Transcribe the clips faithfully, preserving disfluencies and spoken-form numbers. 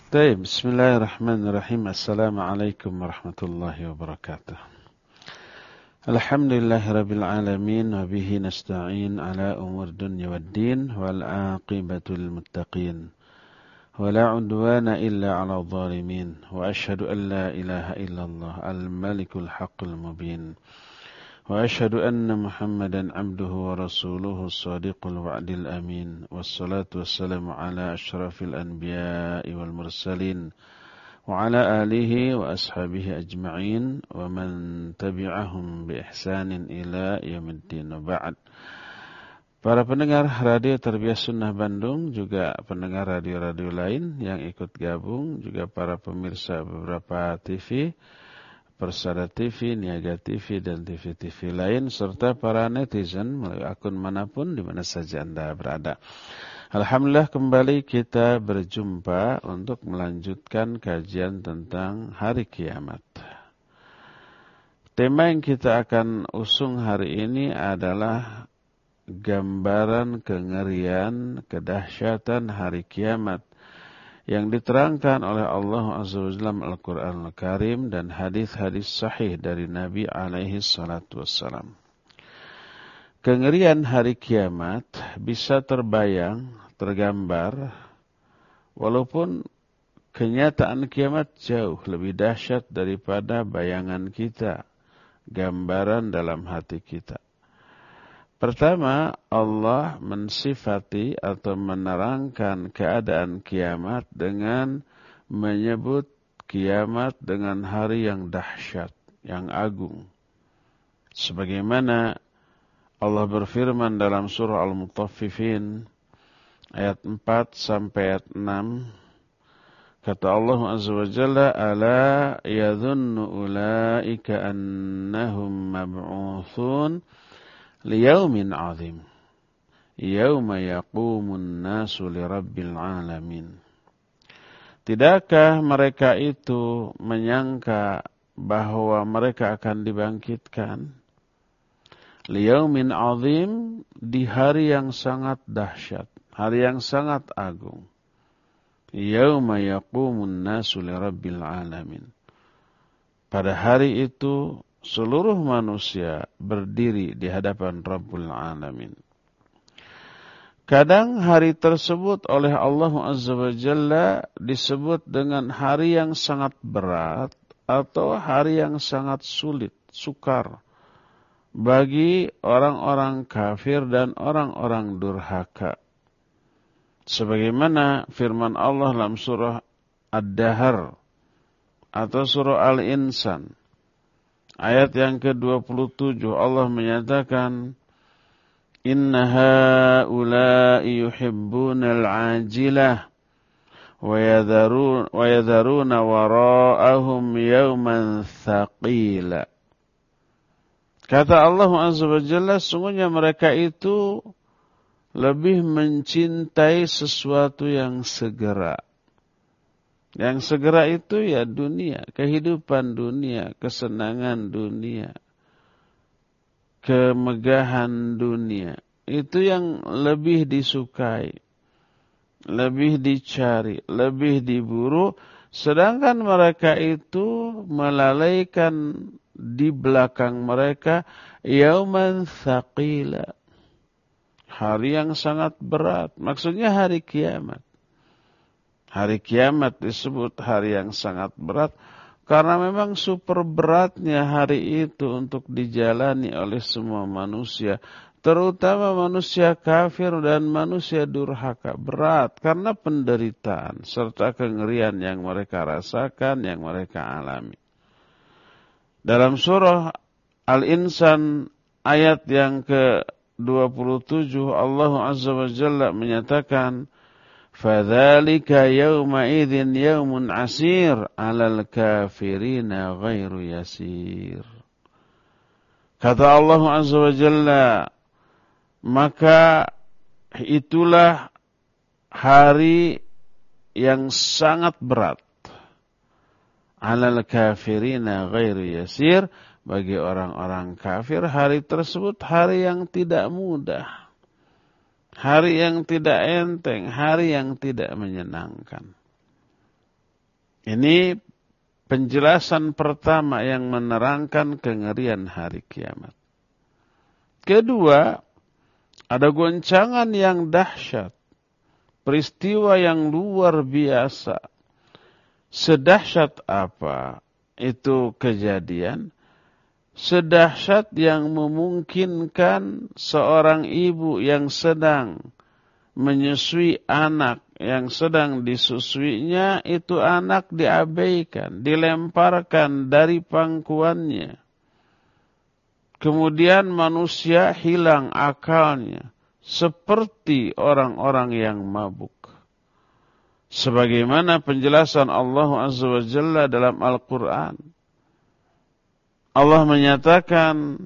Baik, bismillahirrahmanirrahim. Assalamualaikum warahmatullahi wabarakatuh. Alhamdulillahirabbil alamin wa bihi nasta'in ala umur dunya waddin wal aqibatu lil muttaqin. Wa la 'udwana illa 'alal zalimin. Wa asyhadu an la ilaha illallah al-malikul haqqul mubin. Wa asyhadu anna Muhammadan 'abduhu wa rasuluhu as-sadiqul wa'dil amin. Wassalatu wassalamu ala asyrafil anbiya'i wal mursalin wa ala alihi wa ashabihi ajma'in wa man tabi'ahum bi ihsanin ila yaumiddin. Ba'd. Para pendengar Radio Tarbiyah Sunnah Bandung, juga pendengar radio-radio lain yang ikut gabung, juga para pemirsa beberapa T V, Persada T V, Niaga T V, dan T V-T V lain, serta para netizen melalui akun manapun di mana saja Anda berada. Alhamdulillah kembali kita berjumpa untuk melanjutkan kajian tentang hari kiamat. Tema yang kita akan usung hari ini adalah gambaran kengerian, kedahsyatan hari kiamat yang diterangkan oleh Allah Azza wa Jalla dalam Al-Quran Al-Karim dan hadis-hadis sahih dari Nabi alaihi salatu wassalam. Kengerian hari kiamat bisa terbayang, tergambar, walaupun kenyataan kiamat jauh lebih dahsyat daripada bayangan kita, gambaran dalam hati kita. Pertama, Allah mensifati atau menerangkan keadaan kiamat dengan menyebut kiamat dengan hari yang dahsyat, yang agung. Sebagaimana Allah berfirman dalam surah Al-Mutaffifin ayat empat sampai ayat enam, kata Allah Azza wa Jalla, "Ala yadhunnu ulaika annahum mab'utsun liyaumin 'azim yauma yaqumun nasu lirabbil alamin." Tidakkah mereka itu menyangka bahwa mereka akan dibangkitkan liyaumin 'azim, di hari yang sangat dahsyat, hari yang sangat agung. Yauma yaqumun nasu lirabbil alamin, pada hari itu seluruh manusia berdiri di hadapan Rabbul Alamin. Kadang hari tersebut oleh Allah Azza wa Jalla disebut dengan hari yang sangat berat atau hari yang sangat sulit, sukar bagi orang-orang kafir dan orang-orang durhaka. Sebagaimana firman Allah dalam surah Ad-Dahr atau surah Al-Insan ayat yang ke dua puluh tujuh, Allah menyatakan, "Inna haula'i yuhibbunal 'ajilah wa yadharun wa yadharuna wara'ahum yawman thaqila." Kata Allah Azza wa Jalla, sungguhnya mereka itu lebih mencintai sesuatu yang segera. Yang segera itu ya dunia, kehidupan dunia, kesenangan dunia, kemegahan dunia. Itu yang lebih disukai, lebih dicari, lebih diburu. Sedangkan mereka itu melalaikan di belakang mereka yauman thaqila, hari yang sangat berat. Maksudnya hari kiamat. Hari kiamat disebut hari yang sangat berat karena memang super beratnya hari itu untuk dijalani oleh semua manusia, terutama manusia kafir dan manusia durhaka. Berat karena penderitaan serta kengerian yang mereka rasakan, yang mereka alami. Dalam surah Al-Insan ayat yang ke dua puluh tujuh, Allah Azza wa Jalla menyatakan, "Fadzalika yawma idzin yawmun 'asir 'alal kafirina ghairu yasir." Kata Allah Azza wa Jalla, maka itulah hari yang sangat berat, 'alal kafirina ghairu yasir, bagi orang-orang kafir hari tersebut hari yang tidak mudah. Hari yang tidak enteng, hari yang tidak menyenangkan. Ini penjelasan pertama yang menerangkan kengerian hari kiamat. Kedua, ada goncangan yang dahsyat. Peristiwa yang luar biasa. Sedahsyat apa itu kejadian? Sedahsyat yang memungkinkan seorang ibu yang sedang menyusui anak, yang sedang disusuinya, itu anak diabaikan, dilemparkan dari pangkuannya. Kemudian manusia hilang akalnya, seperti orang-orang yang mabuk. Sebagaimana penjelasan Allah Azza wa Jalla dalam Al-Quran. Allah menyatakan,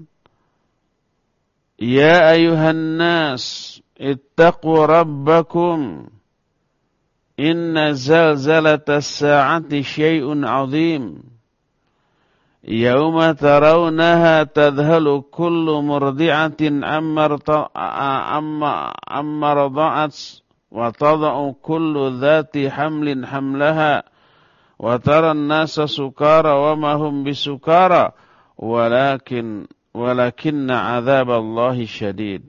Ya ayuhan nas, ittaqu rabbakum, inna zalzalatas sa'ati syai'un azim. Yawma tarawnaha tadhalu kullu murdi'atin amma amma rada'at wa tada'u kullu dhati hamlin hamlaha wa taran nasa sukara wa ma hum bisukara walakin walakinna 'adzaballahi syadid.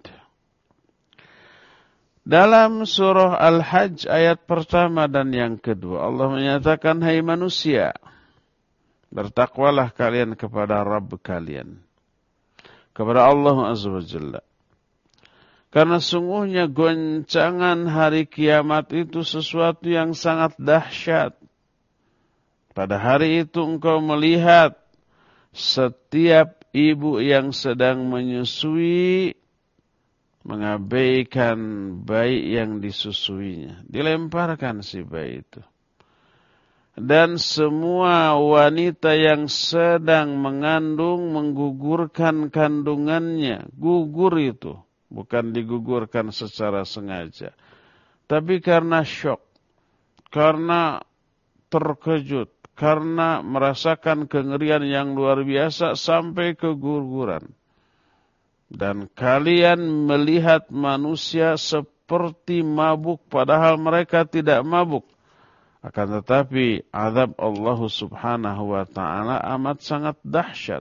Dalam surah Al-Hajj ayat pertama dan yang kedua Allah menyatakan, hai manusia, bertakwalah kalian kepada Rabb kalian, kepada Allah Azza wa Jalla. Karena sungguhnya goncangan hari kiamat itu sesuatu yang sangat dahsyat. Pada hari itu engkau melihat setiap ibu yang sedang menyusui mengabaikan bayi yang disusuinya. Dilemparkan si bayi itu. Dan semua wanita yang sedang mengandung menggugurkan kandungannya. Gugur itu. Bukan digugurkan secara sengaja. Tapi karena syok. Karena terkejut. Karena merasakan kengerian yang luar biasa sampai keguguran. Dan kalian melihat manusia seperti mabuk padahal mereka tidak mabuk. Akan tetapi azab Allah Subhanahu wa ta'ala amat sangat dahsyat.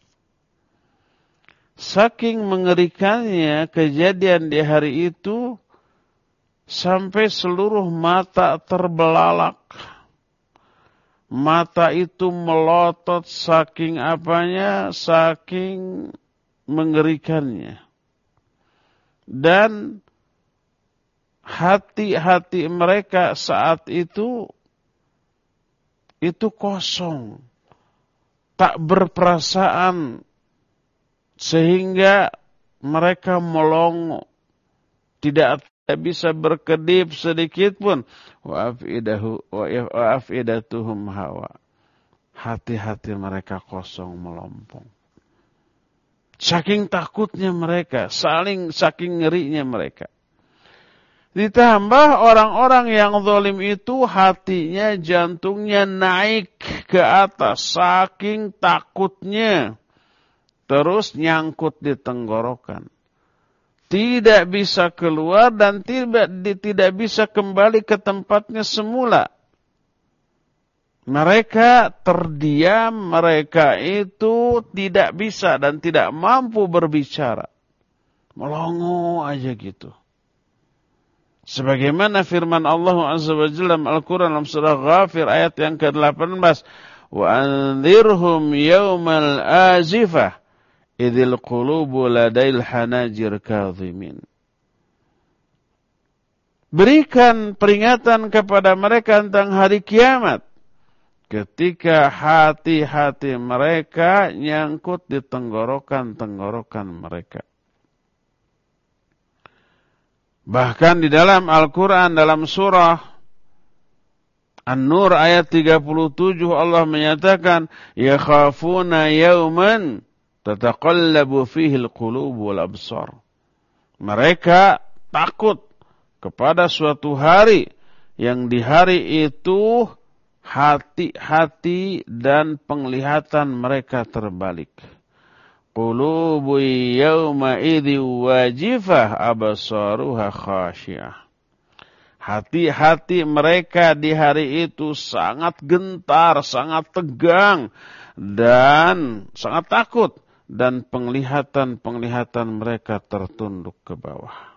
Saking mengerikannya kejadian di hari itu sampai seluruh mata terbelalak. Mata itu melotot saking apanya, saking mengerikannya. Dan hati-hati mereka saat itu, itu kosong. Tak berperasaan. Sehingga mereka melongo. Tidak bisa berkedip sedikit pun. Wa'afidatuhum hawa. Hati-hati mereka kosong melompong. Saking takutnya mereka. Saling, saking ngerinya mereka. Ditambah orang-orang yang zalim itu hatinya, jantungnya naik ke atas. Saking takutnya. Terus nyangkut di tenggorokan. Tidak bisa keluar dan tidak, tidak bisa kembali ke tempatnya semula. Mereka terdiam, mereka itu tidak bisa dan tidak mampu berbicara. Melongo aja gitu. Sebagaimana firman Allah Azza wa Jalla dalam Al-Quran dalam surah Ghafir ayat yang ke delapan belas. Wa anzirhum yawmal azifah. Idil qulubu ladail hanajir kadhimin. Berikan peringatan kepada mereka tentang hari kiamat. Ketika hati-hati mereka nyangkut di tenggorokan-tenggorokan mereka. Bahkan di dalam Al-Quran, dalam surah An-Nur ayat tiga puluh tujuh Allah menyatakan, yakhafuna yawman tataqallabu fihi al-qulub wal absar. Mereka takut kepada suatu hari yang di hari itu hati-hati dan penglihatan mereka terbalik. Qulubu yawma idzi wajifah absaruha khashi'ah. Hati-hati mereka di hari itu sangat gentar, sangat tegang, dan sangat takut. Dan penglihatan-penglihatan mereka tertunduk ke bawah.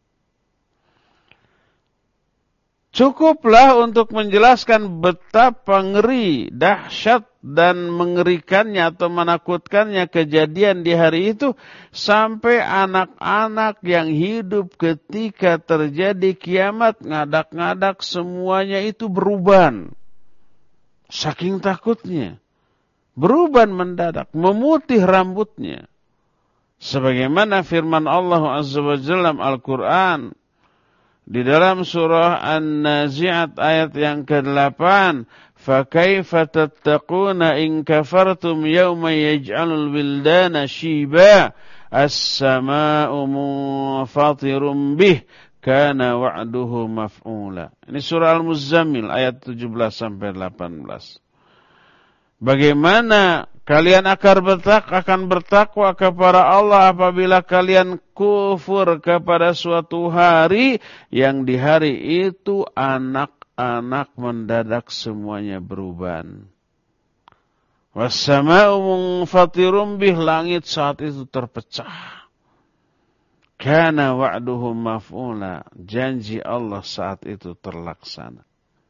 Cukuplah untuk menjelaskan betapa ngeri, dahsyat, dan mengerikannya atau menakutkannya kejadian di hari itu, sampai anak-anak yang hidup ketika terjadi kiamat ngadak-ngadak semuanya itu beruban. Saking takutnya. Beruban mendadak, memutih rambutnya. Sebagaimana firman Allah Azza wa Jalla dalam Al-Quran, di dalam surah An-Nazi'at ayat yang kedelapan, فَكَيْفَ تَتَّقُونَ إِنْ كَفَرْتُمْ يَوْمَ يَجْعَلُ الْوِلْدَانَ شِيبًا السَّمَاءُ مُنْفَطِرٌ بِهِ كَانَ وَعْدُهُ مَفْعُولًا. Ini surah Al-Muzammil ayat tujuh belas sampai delapan belas. Bagaimana kalian akan bertak akan bertakwa kepada Allah apabila kalian kufur kepada suatu hari yang di hari itu anak-anak mendadak semuanya beruban. Was-sama'u munfatirum bih, langit saat itu terpecah. Kana wa'duhu maf'ula, janji Allah saat itu terlaksana.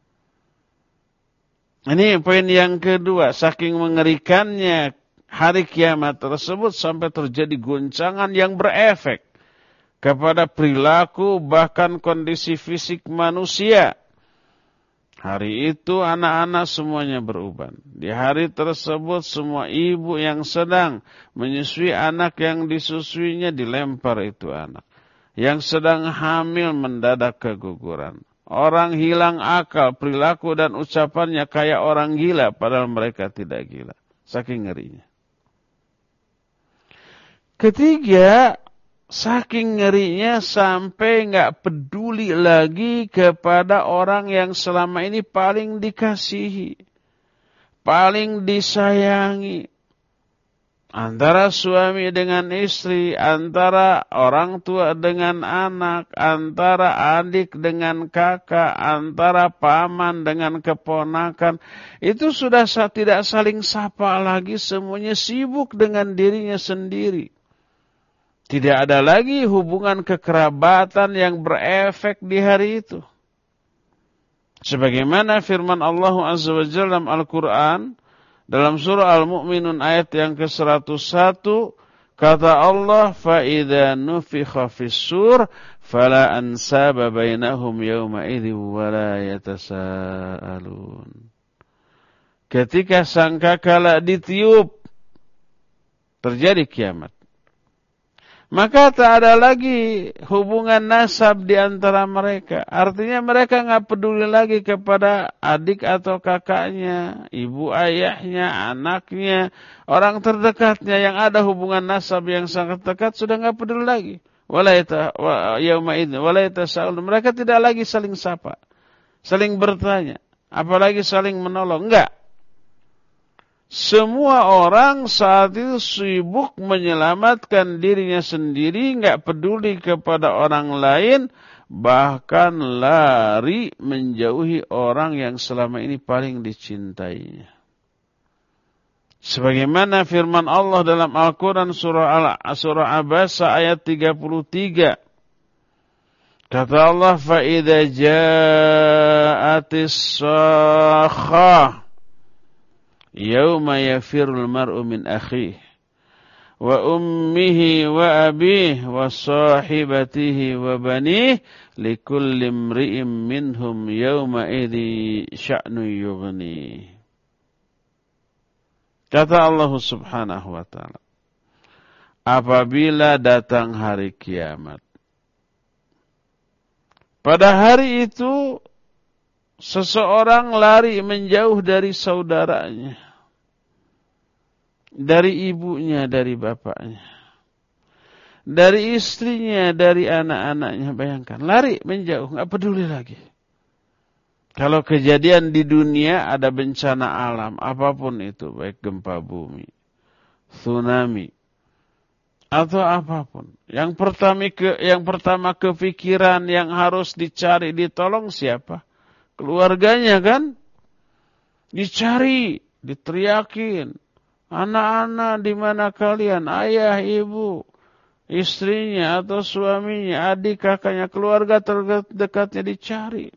Ini poin yang kedua, saking mengerikannya hari kiamat tersebut sampai terjadi goncangan yang berefek kepada perilaku bahkan kondisi fisik manusia. Hari itu anak-anak semuanya beruban. Di hari tersebut semua ibu yang sedang menyusui anak yang disusuinya dilempar itu anak. Yang sedang hamil mendadak keguguran. Orang hilang akal, perilaku dan ucapannya kayak orang gila, padahal mereka tidak gila. Saking ngerinya. Ketiga, saking ngerinya sampai nggak peduli lagi kepada orang yang selama ini paling dikasihi, paling disayangi. Antara suami dengan istri, antara orang tua dengan anak, antara adik dengan kakak, antara paman dengan keponakan. Itu sudah tidak saling sapa lagi, semuanya sibuk dengan dirinya sendiri. Tidak ada lagi hubungan kekerabatan yang berefek di hari itu. Sebagaimana firman Allah Azza wa Jalla dalam Al-Quran, dalam surah Al-Mu'minun ayat yang ke seratus satu, kata Allah, فَإِذَا نُفِخَ فِي السُّورِ فَلَا أَنْسَابَ بَيْنَهُمْ يَوْمَئِذٍ وَلَا يَتَسَاءَلُونَ. Ketika sangkakala ditiup, terjadi kiamat. Maka tak ada lagi hubungan nasab di antara mereka. Artinya mereka nggak peduli lagi kepada adik atau kakaknya, ibu ayahnya, anaknya, orang terdekatnya yang ada hubungan nasab yang sangat dekat sudah nggak peduli lagi. Walaita yauma idzin walaita sa'ul. Mereka tidak lagi saling sapa, saling bertanya, apalagi saling menolong. Enggak. Semua orang saat itu sibuk menyelamatkan dirinya sendiri, enggak peduli kepada orang lain, bahkan lari menjauhi orang yang selama ini paling dicintainya. Sebagaimana firman Allah dalam Al-Quran surah Al-surah Abasa ayat tiga puluh tiga. Kata Allah, فَإِذَا جَاءَتِ الصَّاخَّةُ Yauma yafirul mar'u min akhihi wa ummihi wa abihi wa sahibatihi wa banihi likulli imri'in minhum yauma idzi sya'nu yughni. Kata Allah Subhanahu wa taala, apabila datang hari kiamat, pada hari itu seseorang lari menjauh dari saudaranya, dari ibunya, dari bapaknya, dari istrinya, dari anak-anaknya. Bayangkan, lari menjauh, nggak peduli lagi. Kalau kejadian di dunia ada bencana alam, apapun itu, baik gempa bumi, tsunami, atau apapun. Yang pertama ke yang pertama kepikiran yang harus dicari ditolong siapa? Keluarganya kan? Dicari, diteriakin. Anak-anak di mana kalian? Ayah, ibu, istrinya atau suaminya, adik, kakaknya, keluarga terdekatnya dicari.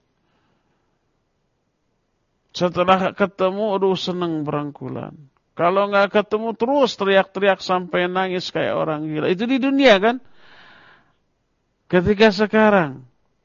Setelah ketemu, aduh seneng berangkulan. Kalau nggak ketemu terus teriak-teriak sampai nangis kayak orang gila. Itu di dunia kan? Ketika sekarang.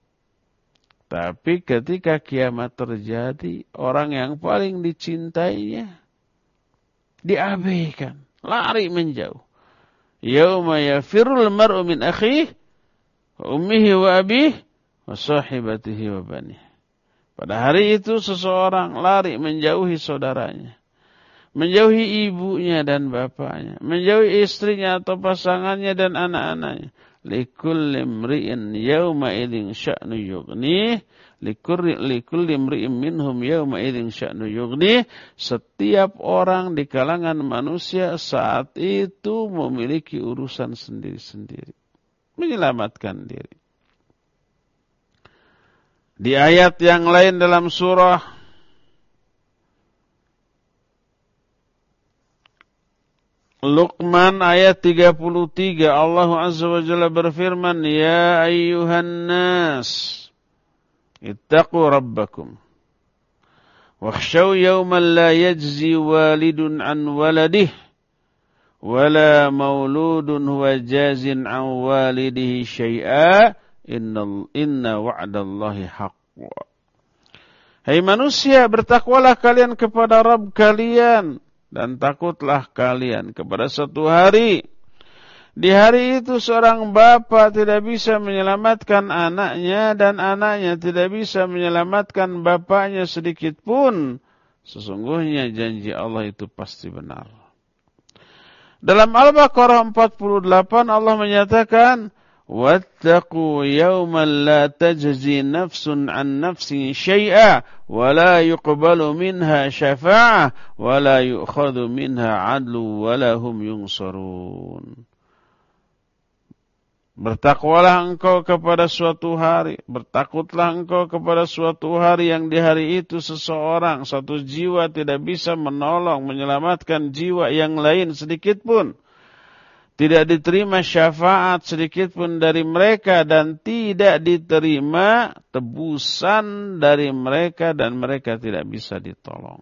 Tapi ketika kiamat terjadi, orang yang paling dicintainya diabaikan, lari menjauh. Yauma yafirrul mar'u min akhihi wa ummihi wa abihi wa sahibatihi wa banihi. Pada hari itu seseorang lari menjauhi saudaranya, menjauhi ibunya dan bapaknya, menjauhi istrinya atau pasangannya dan anak-anaknya. Likulli imri'in yawma idzin sya'nu yughnih, likulli likulli imri'in minhum yawma idzin sya'nu yughnih. Setiap orang di kalangan manusia saat itu memiliki urusan sendiri-sendiri, menyelamatkan diri. Di ayat yang lain dalam surah Luqman ayat tiga puluh tiga, Allah Azza wa Jalla berfirman, Ya ayyuhan nas, ittaqu rabbakum, wakhshaw yawman la yajzi walidun an waladih, wala mauludun huwa jazin an walidihi syai'a, inna, inna wa'dallahi haqqa. Hai manusia, bertakwalah kalian kepada Rabb kalian, dan takutlah kalian kepada suatu hari. Di hari itu seorang bapa tidak bisa menyelamatkan anaknya dan anaknya tidak bisa menyelamatkan bapaknya sedikit pun. Sesungguhnya janji Allah itu pasti benar. Dalam Al-Baqarah empat puluh delapan Allah menyatakan, وَاتَّقُوا يَوْمًا لَا تَجْزِي نَفْسٌ عَنْ نَفْسٍ شَيْئًا وَلَا يُقْبَلُ مِنْهَا شَفَاعَةٌ وَلَا يُؤْخَذُ مِنْهَا عَدْلٌ وَلَا هُمْ يُنصَرُونَ. Bertakwalah engkau kepada suatu hari, bertakutlah engkau kepada suatu hari yang di hari itu seseorang, satu jiwa tidak bisa menolong, menyelamatkan jiwa yang lain sedikit pun. Tidak diterima syafaat sedikit pun dari mereka dan tidak diterima tebusan dari mereka dan mereka tidak bisa ditolong.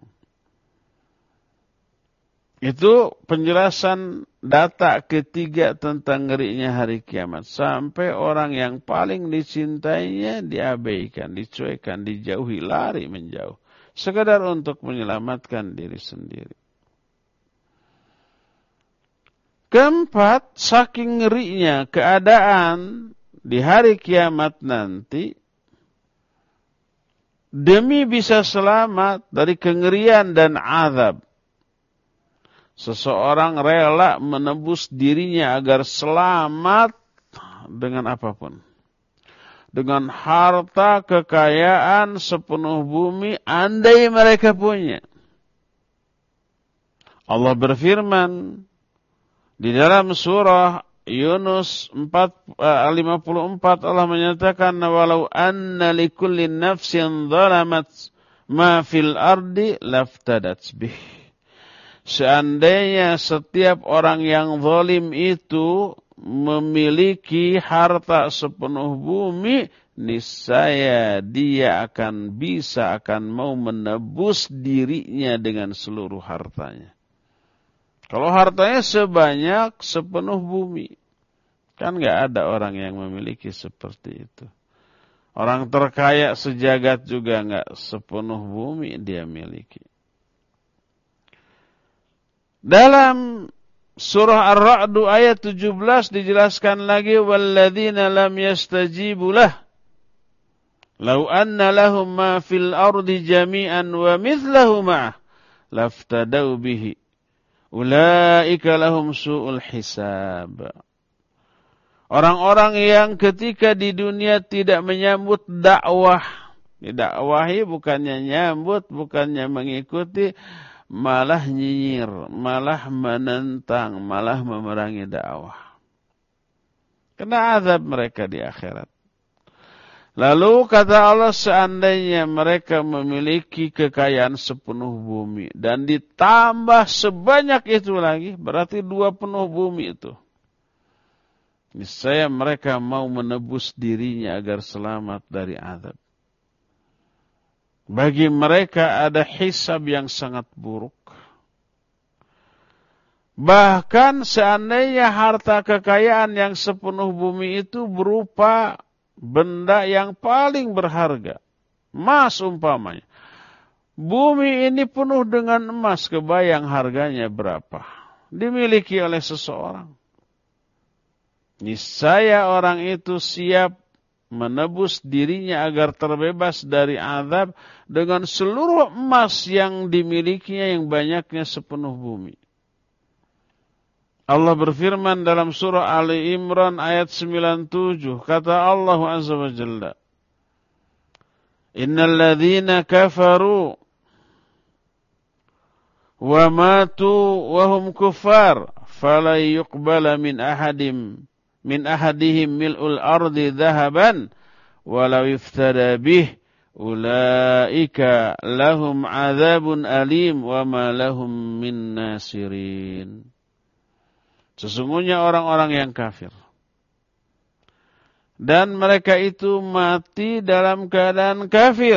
Itu penjelasan data ketiga tentang ngerinya hari kiamat. Sampai orang yang paling dicintainya diabaikan, dicuekan, dijauhi, lari menjauh. Sekadar untuk menyelamatkan diri sendiri. Keempat, saking ngerinya keadaan di hari kiamat nanti, demi bisa selamat dari kengerian dan azab, seseorang rela menebus dirinya agar selamat dengan apapun. Dengan harta kekayaan sepenuh bumi, andai mereka punya. Allah berfirman di dalam surah Yunus empat, lima puluh empat, Allah menyatakan, walau anna likulli nafsin zalamat ma fil ardi laftadat bih. Seandainya setiap orang yang zalim itu memiliki harta sepenuh bumi, niscaya dia akan bisa, akan mau menebus dirinya dengan seluruh hartanya. Kalau hartanya sebanyak sepenuh bumi, kan nggak ada orang yang memiliki seperti itu. Orang terkaya sejagat juga nggak sepenuh bumi dia miliki. Dalam surah Ar-Ra'd ayat tujuh belas dijelaskan lagi, walladzina lam yastajibu lah law anna lahum ma fil ardi jami'an wa mithlahu ma'ah laftadau bihi ulaika lahum su'ul hisab. Orang-orang yang ketika di dunia tidak menyambut dakwah, didakwahi bukannya nyambut, bukannya mengikuti, malah nyinyir, malah menentang, malah memerangi dakwah. Kena azab mereka di akhirat. Lalu kata Allah, seandainya mereka memiliki kekayaan sepenuh bumi dan ditambah sebanyak itu lagi, berarti dua penuh bumi itu. Niscaya mereka mau menebus dirinya agar selamat dari azab. Bagi mereka ada hisab yang sangat buruk. Bahkan seandainya harta kekayaan yang sepenuh bumi itu berupa benda yang paling berharga, emas umpamanya. Bumi ini penuh dengan emas, kebayang harganya berapa? Dimiliki oleh seseorang. Niscaya orang itu siap menebus dirinya agar terbebas dari azab dengan seluruh emas yang dimilikinya yang banyaknya sepenuh bumi. Allah berfirman dalam surah Ali Imran ayat sembilan puluh tujuh. Kata Allah Azza wa Jalla, Innal ladzina kafaru wa matu wa hum kuffar fala yuqbala min ahadim min ahadihim mil'ul ardi dhahaban walau yuftada bih ulaika lahum adzabun alim wa ma lahum min nasirin. Sesungguhnya orang-orang yang kafir dan mereka itu mati dalam keadaan kafir,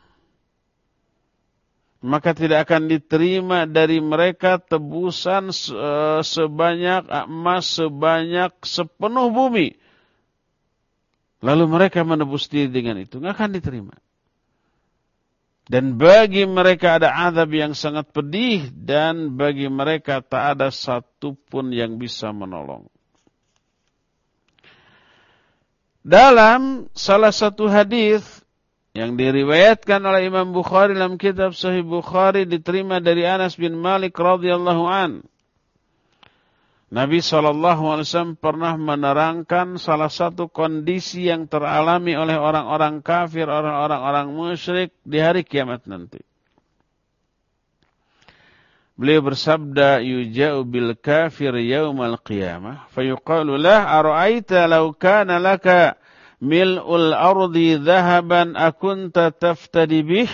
maka tidak akan diterima dari mereka tebusan sebanyak emas sebanyak sepenuh bumi. Lalu mereka menebus diri dengan itu, nggak akan diterima. Dan bagi mereka ada azab yang sangat pedih, dan bagi mereka tak ada satupun yang bisa menolong. Dalam salah satu hadis yang diriwayatkan oleh Imam Bukhari dalam kitab Sahih Bukhari, diterima dari Anas bin Malik radhiyallahu an, Nabi shallallahu alaihi wasallam pernah menerangkan salah satu kondisi yang teralami oleh orang-orang kafir, orang-orang musyrik di hari kiamat nanti. Beliau bersabda, yuja'u bil kafir yaumal qiyamah fayuqalu lah ara'aita law kana laka mil'ul ardi dhahaban akunta taftadi bih.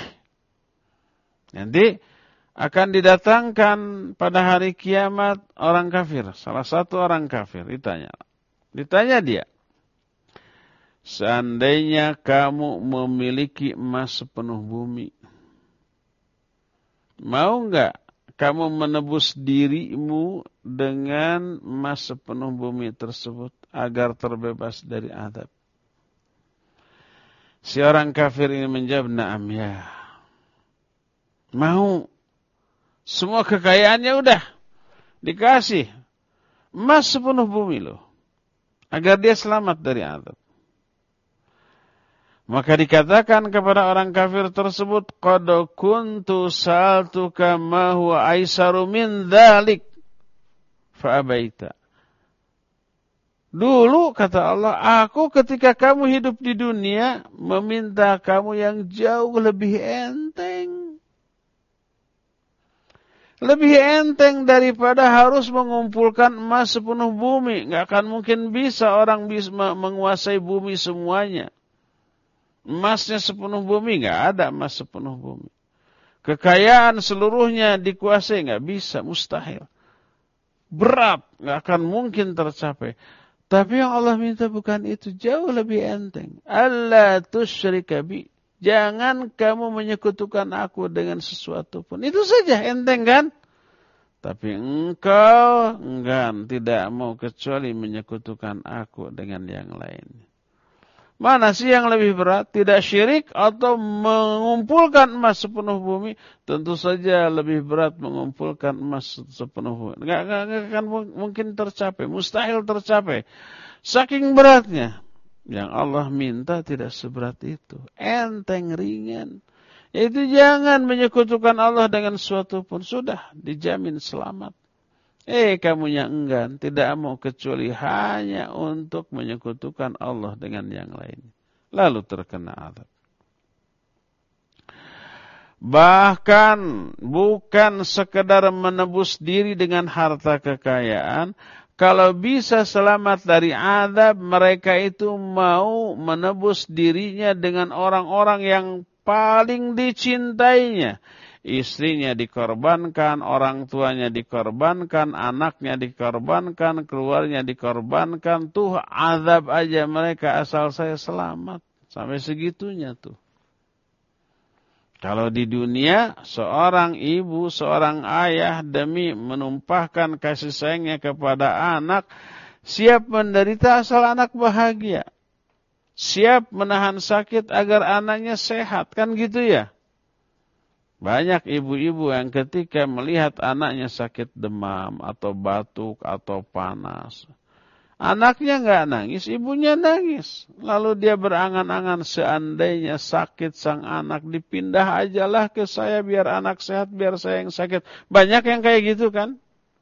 Nanti akan didatangkan pada hari kiamat orang kafir, salah satu orang kafir ditanya. Ditanya dia, seandainya kamu memiliki emas sepenuh bumi, mau enggak kamu menebus dirimu dengan emas sepenuh bumi tersebut agar terbebas dari azab? Si orang kafir ini menjawab, na'am ya. Mau. Semua kekayaannya udah dikasih. Emas sepenuh bumi loh. Agar dia selamat dari azab. Maka dikatakan kepada orang kafir tersebut, qad kuntu sa'altuka ma huwa aisaru min dzalik fa abaita. Dulu kata Allah, aku ketika kamu hidup di dunia meminta kamu yang jauh lebih enteng. Lebih enteng daripada harus mengumpulkan emas sepenuh bumi. Nggak akan mungkin bisa orang bisa menguasai bumi semuanya. Emasnya sepenuh bumi, nggak ada emas sepenuh bumi. Kekayaan seluruhnya dikuasai, nggak bisa, mustahil. Berat, nggak akan mungkin tercapai. Tapi yang Allah minta bukan itu, jauh lebih enteng. Alla tusyrika bi. Jangan kamu menyekutukan aku dengan sesuatu pun. Itu saja, enteng kan? Tapi engkau enggan, tidak mau kecuali menyekutukan aku dengan yang lain. Mana sih yang lebih berat? Tidak syirik atau mengumpulkan emas sepenuh bumi? Tentu saja lebih berat mengumpulkan emas sepenuh bumi. Enggak, enggak, enggak akan mungkin tercapai, mustahil tercapai. Saking beratnya. Yang Allah minta tidak seberat itu. Enteng, ringan. Yaitu jangan menyekutukan Allah dengan sesuatu pun. Sudah dijamin selamat. Eh kamu yang enggan. Tidak mau kecuali hanya untuk menyekutukan Allah dengan yang lain. Lalu terkena azab. Bahkan bukan sekedar menebus diri dengan harta kekayaan. kalau bisa selamat dari azab, mereka itu mau menebus dirinya dengan orang-orang yang paling dicintainya. Istrinya dikorbankan, orang tuanya dikorbankan, anaknya dikorbankan, keluarnya dikorbankan. Tuh azab aja mereka asal saya selamat. Sampai segitunya tuh. Kalau di dunia, seorang ibu, seorang ayah demi menumpahkan kasih sayangnya kepada anak, siap menderita asal anak bahagia. Siap menahan sakit agar anaknya sehat, kan gitu ya? Banyak ibu-ibu yang ketika melihat anaknya sakit demam, atau batuk, atau panas, anaknya nggak nangis, ibunya nangis. Lalu dia berangan-angan, seandainya sakit sang anak, dipindah ajalah ke saya biar anak sehat, biar saya yang sakit. Banyak yang kayak gitu kan?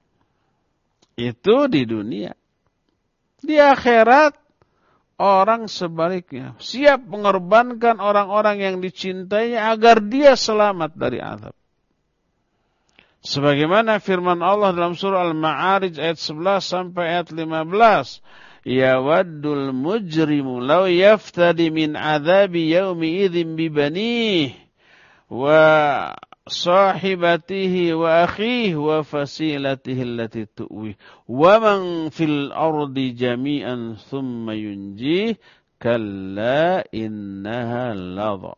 Itu di dunia. Di akhirat, orang sebaliknya. Siap mengorbankan orang-orang yang dicintainya agar dia selamat dari azab. Sebagaimana firman Allah dalam surah Al-Ma'arij ayat sebelas sampai ayat lima belas. Ya waddul mujrimu law yaftadi min azabi yaumi idzin bibanih wa sahibatihi wa akhihi wa fasilatihi allati tu'wih wa man fil ardi jami'an thumma yunjih kalla innaha ladha.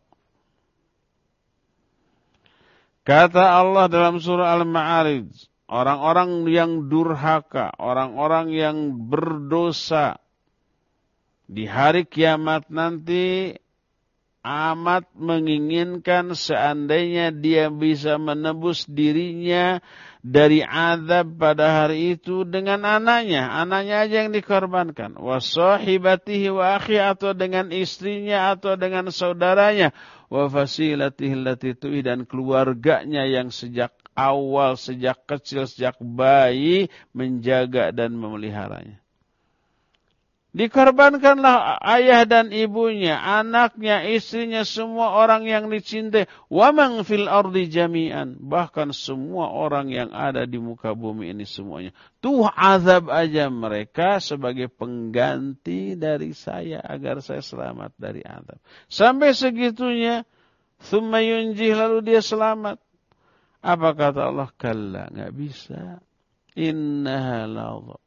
Kata Allah dalam surah Al-Ma'arij, orang-orang yang durhaka, orang-orang yang berdosa, di hari kiamat nanti amat menginginkan seandainya dia bisa menebus dirinya dari azab pada hari itu dengan anaknya. Anaknya aja yang dikorbankan. Wa sahibatihi wa akhi, atau dengan istrinya atau dengan saudaranya. Wa fasilatihi allati tu'i, dan keluarganya yang sejak awal, sejak kecil, sejak bayi menjaga dan memeliharanya. Dikorbankanlah ayah dan ibunya, anaknya, istrinya, semua orang yang dicintai. Wa man fil ardi jami'an, bahkan semua orang yang ada di muka bumi ini semuanya. Tuh azab aja mereka sebagai pengganti dari saya agar saya selamat dari azab. Sampai segitunya, tsumma yunjih, lalu dia selamat. Apa kata Allah? Kalla, enggak bisa. Innaha ladha.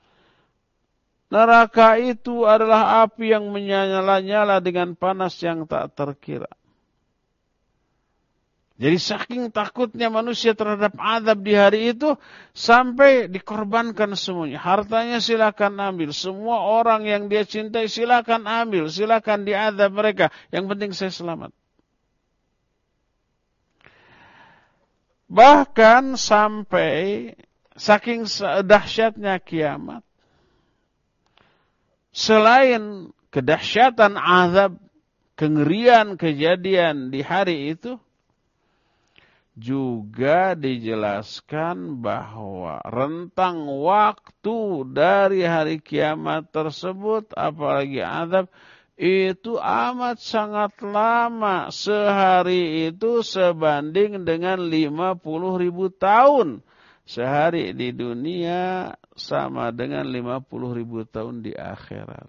Neraka itu adalah api yang menyala-nyala dengan panas yang tak terkira. Jadi saking takutnya manusia terhadap azab di hari itu, sampai dikorbankan semuanya. Hartanya silakan ambil. Semua orang yang dia cintai silakan ambil. Silakan diazab mereka. Yang penting saya selamat. Bahkan sampai saking dahsyatnya kiamat, selain kedahsyatan azab, kengerian kejadian di hari itu, juga dijelaskan bahwa rentang waktu dari hari kiamat tersebut, apalagi azab, itu amat sangat lama. Sehari itu sebanding dengan lima puluh ribu tahun. Sehari di dunia sama dengan lima puluh ribu tahun di akhirat.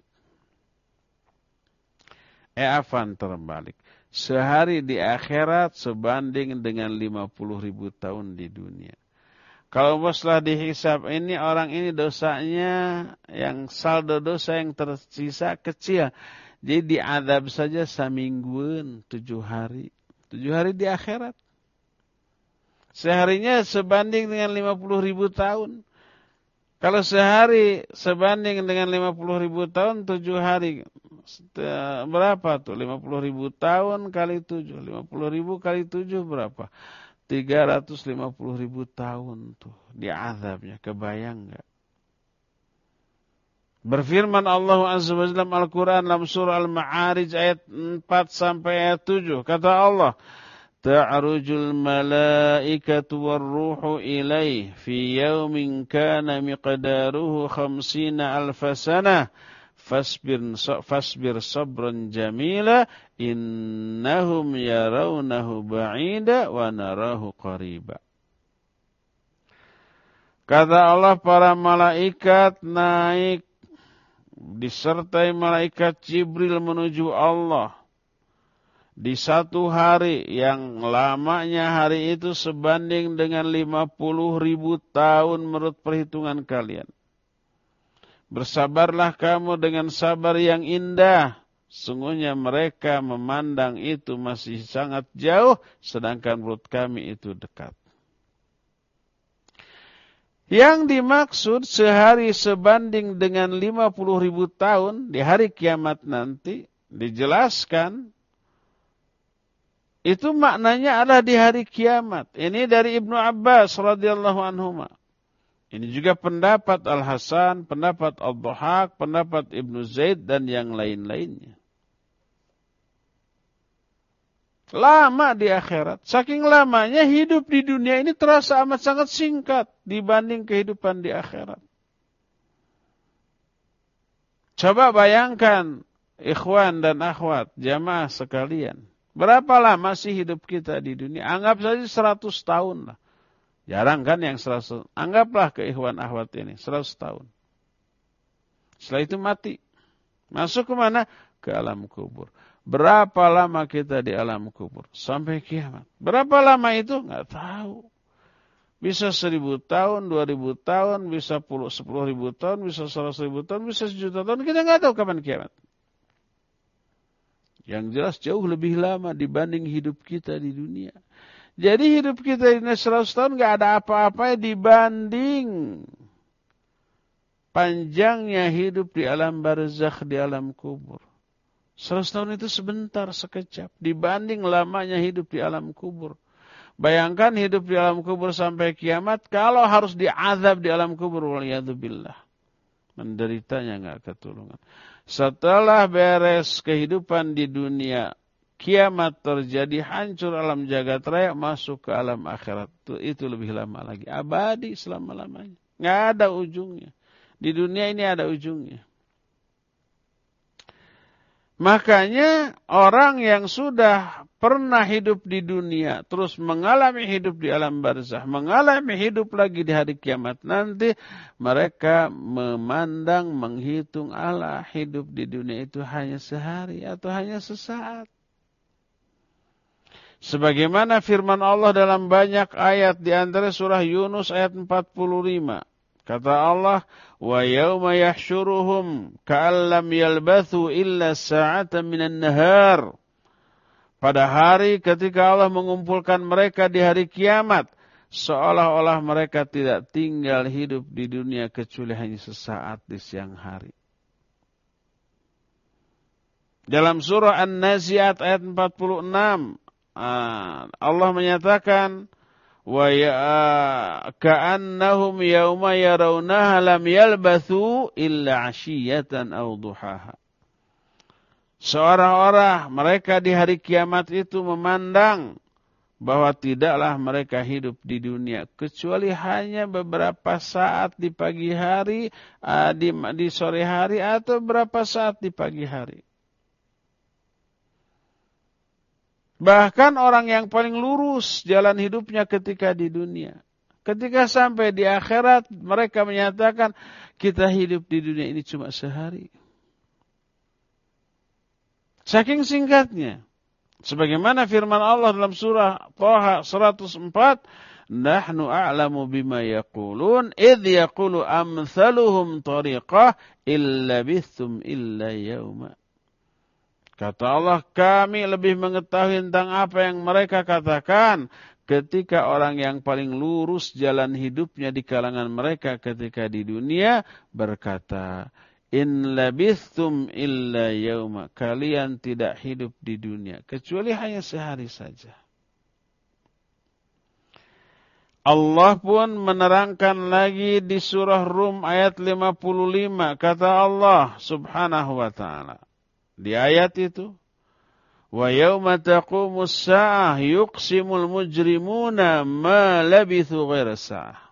Eh, afan terbalik. Sehari di akhirat sebanding dengan lima puluh ribu tahun di dunia. Kalau setelah dihisab ini, orang ini dosanya, yang saldo dosa yang tersisa kecil. Jadi diazab saja semingguan, tujuh hari. Tujuh hari di akhirat. Seharinya sebanding dengan lima puluh ribu tahun. Kalau sehari sebanding dengan lima puluh ribu tahun, tujuh hari. Berapa tuh? lima puluh ribu tahun kali tujuh. lima puluh ribu kali tujuh berapa? tiga ratus lima puluh ribu tahun tuh diazabnya. Kebayang enggak? Berfirman Allah Azza wa Jalla dalam Al-Quran dalam surah Al-Ma'arij ayat empat sampai ayat tujuh. Kata Allah, Ta'arujul malaikatu warruhu ilaih fi yawmin kana miqdaruhu khamsina alfa sanah fasbir, fasbir sabran jamila innahum yarawnahu ba'ida wa narahu qariba. Kata Allah, para malaikat naik disertai malaikat Jibril menuju Allah di satu hari yang lamanya hari itu sebanding dengan lima puluh ribu tahun menurut perhitungan kalian. Bersabarlah kamu dengan sabar yang indah. Sungguhnya mereka memandang itu masih sangat jauh, sedangkan menurut kami itu dekat. Yang dimaksud sehari sebanding dengan lima puluh ribu tahun di hari kiamat nanti, dijelaskan, itu maknanya adalah di hari kiamat. Ini dari Ibnu Abbas radhiyallahu anhuma. Ini juga pendapat Al-Hasan, pendapat Al-Dhahak, pendapat Ibnu Zaid dan yang lain-lainnya. Lama di akhirat. Saking lamanya hidup di dunia ini terasa amat sangat singkat dibanding kehidupan di akhirat. Coba bayangkan, ikhwan dan akhwat, jamaah sekalian. Berapa lama sih hidup kita di dunia? Anggap saja seratus tahun lah. Jarang kan yang seratus. Anggaplah ke ikhwan akhwat ini, seratus tahun. Setelah itu mati. Masuk ke mana? Ke alam kubur. Berapa lama kita di alam kubur? Sampai kiamat. Berapa lama itu? Nggak tahu. Bisa seribu tahun, dua ribu tahun, bisa sepuluh ribu tahun, bisa seratus ribu tahun, bisa sejuta tahun. Kita nggak tahu kapan kiamat. Yang jelas jauh lebih lama dibanding hidup kita di dunia. Jadi hidup kita ini seratus tahun nggak ada apa-apa dibanding panjangnya hidup di alam barzakh, di alam kubur. Seratus tahun itu sebentar, sekejap. Dibanding lamanya hidup di alam kubur. Bayangkan hidup di alam kubur sampai kiamat. Kalau harus diazab di alam kubur. Waliyadzubillah. Menderitanya nggak ketulungan. Setelah beres kehidupan di dunia. Kiamat terjadi, hancur alam jagat raya. Masuk ke alam akhirat. Itu, itu lebih lama lagi. Abadi selama-lamanya. Nggak ada ujungnya. Di dunia ini ada ujungnya. Makanya orang yang sudah pernah hidup di dunia, terus mengalami hidup di alam barzah, mengalami hidup lagi di hari kiamat nanti, mereka memandang, menghitung ala hidup di dunia itu hanya sehari atau hanya sesaat. Sebagaimana firman Allah dalam banyak ayat di antara surah Yunus ayat empat puluh lima. Kata Allah, wa yauma yahsyuruhum ka'allam yalbathu illa sa'atan minan nahar. Pada hari ketika Allah mengumpulkan mereka di hari kiamat, seolah-olah mereka tidak tinggal hidup di dunia kecuali hanya sesaat di siang hari. Dalam surah An-Nazi'at ayat empat puluh enam, Allah menyatakan, wa ya ka'annahum yauma yarawnaha lam yalbathu illa 'ashiyatan aw duhaha. Seorang-orang mereka di hari kiamat itu memandang bahwa tidaklah mereka hidup di dunia kecuali hanya beberapa saat di pagi hari, di, di sore hari atau beberapa saat di pagi hari. Bahkan orang yang paling lurus jalan hidupnya ketika di dunia. Ketika sampai di akhirat, mereka menyatakan, kita hidup di dunia ini cuma sehari. Saking singkatnya. Sebagaimana firman Allah dalam surah Thaha seratus empat, Nahnu a'lamu bima yaqulun, idh yaqulu amthaluhum tariqah, illa bithum illa yawma. Kata Allah, kami lebih mengetahui tentang apa yang mereka katakan ketika orang yang paling lurus jalan hidupnya di kalangan mereka ketika di dunia berkata, in labithum illa yauma. Kalian tidak hidup di dunia kecuali hanya sehari saja. Allah pun menerangkan lagi di surah Rum ayat lima puluh lima. Kata Allah subhanahu wa ta'ala. Di ayat itu, wa yauma taqumus sa'ah yuqsimul mujrimuna ma labithu ghaira sa'ah.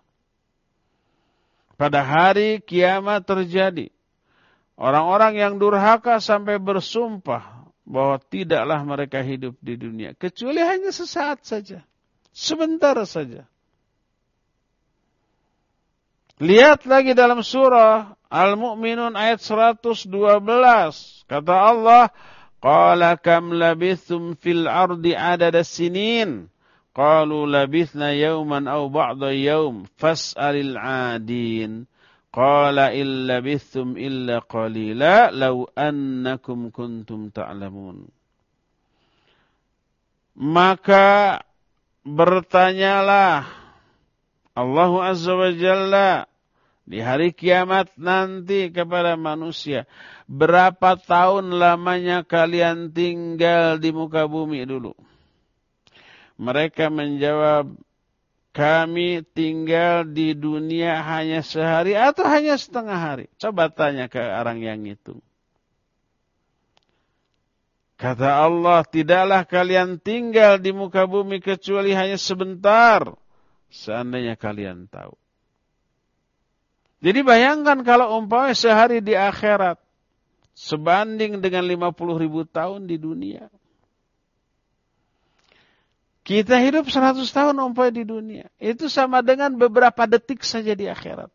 Pada hari kiamat terjadi, orang-orang yang durhaka sampai bersumpah bahwa tidaklah mereka hidup di dunia kecuali hanya sesaat saja, sebentar saja. Lihat lagi dalam surah Al-Mu'minun ayat seratus dua belas. Kata Allah, Qala kam labithum fil ardi adada sinin. Qalu labithna yawman aw ba'da yawm. Fas'alil adin. Qala illa labithum illa qalila. Law annakum kuntum ta'lamun. Maka bertanyalah Allah Azza wa Jalla di hari kiamat nanti kepada manusia, berapa tahun lamanya kalian tinggal di muka bumi dulu? Mereka menjawab, kami tinggal di dunia hanya sehari atau hanya setengah hari. Coba tanya ke orang yang ngitung. Kata Allah, tidaklah kalian tinggal di muka bumi kecuali hanya sebentar. Seandainya kalian tahu. Jadi bayangkan kalau umpamanya sehari di akhirat sebanding dengan lima puluh ribu tahun di dunia. Kita hidup seratus tahun umpamanya di dunia. Itu sama dengan beberapa detik saja di akhirat.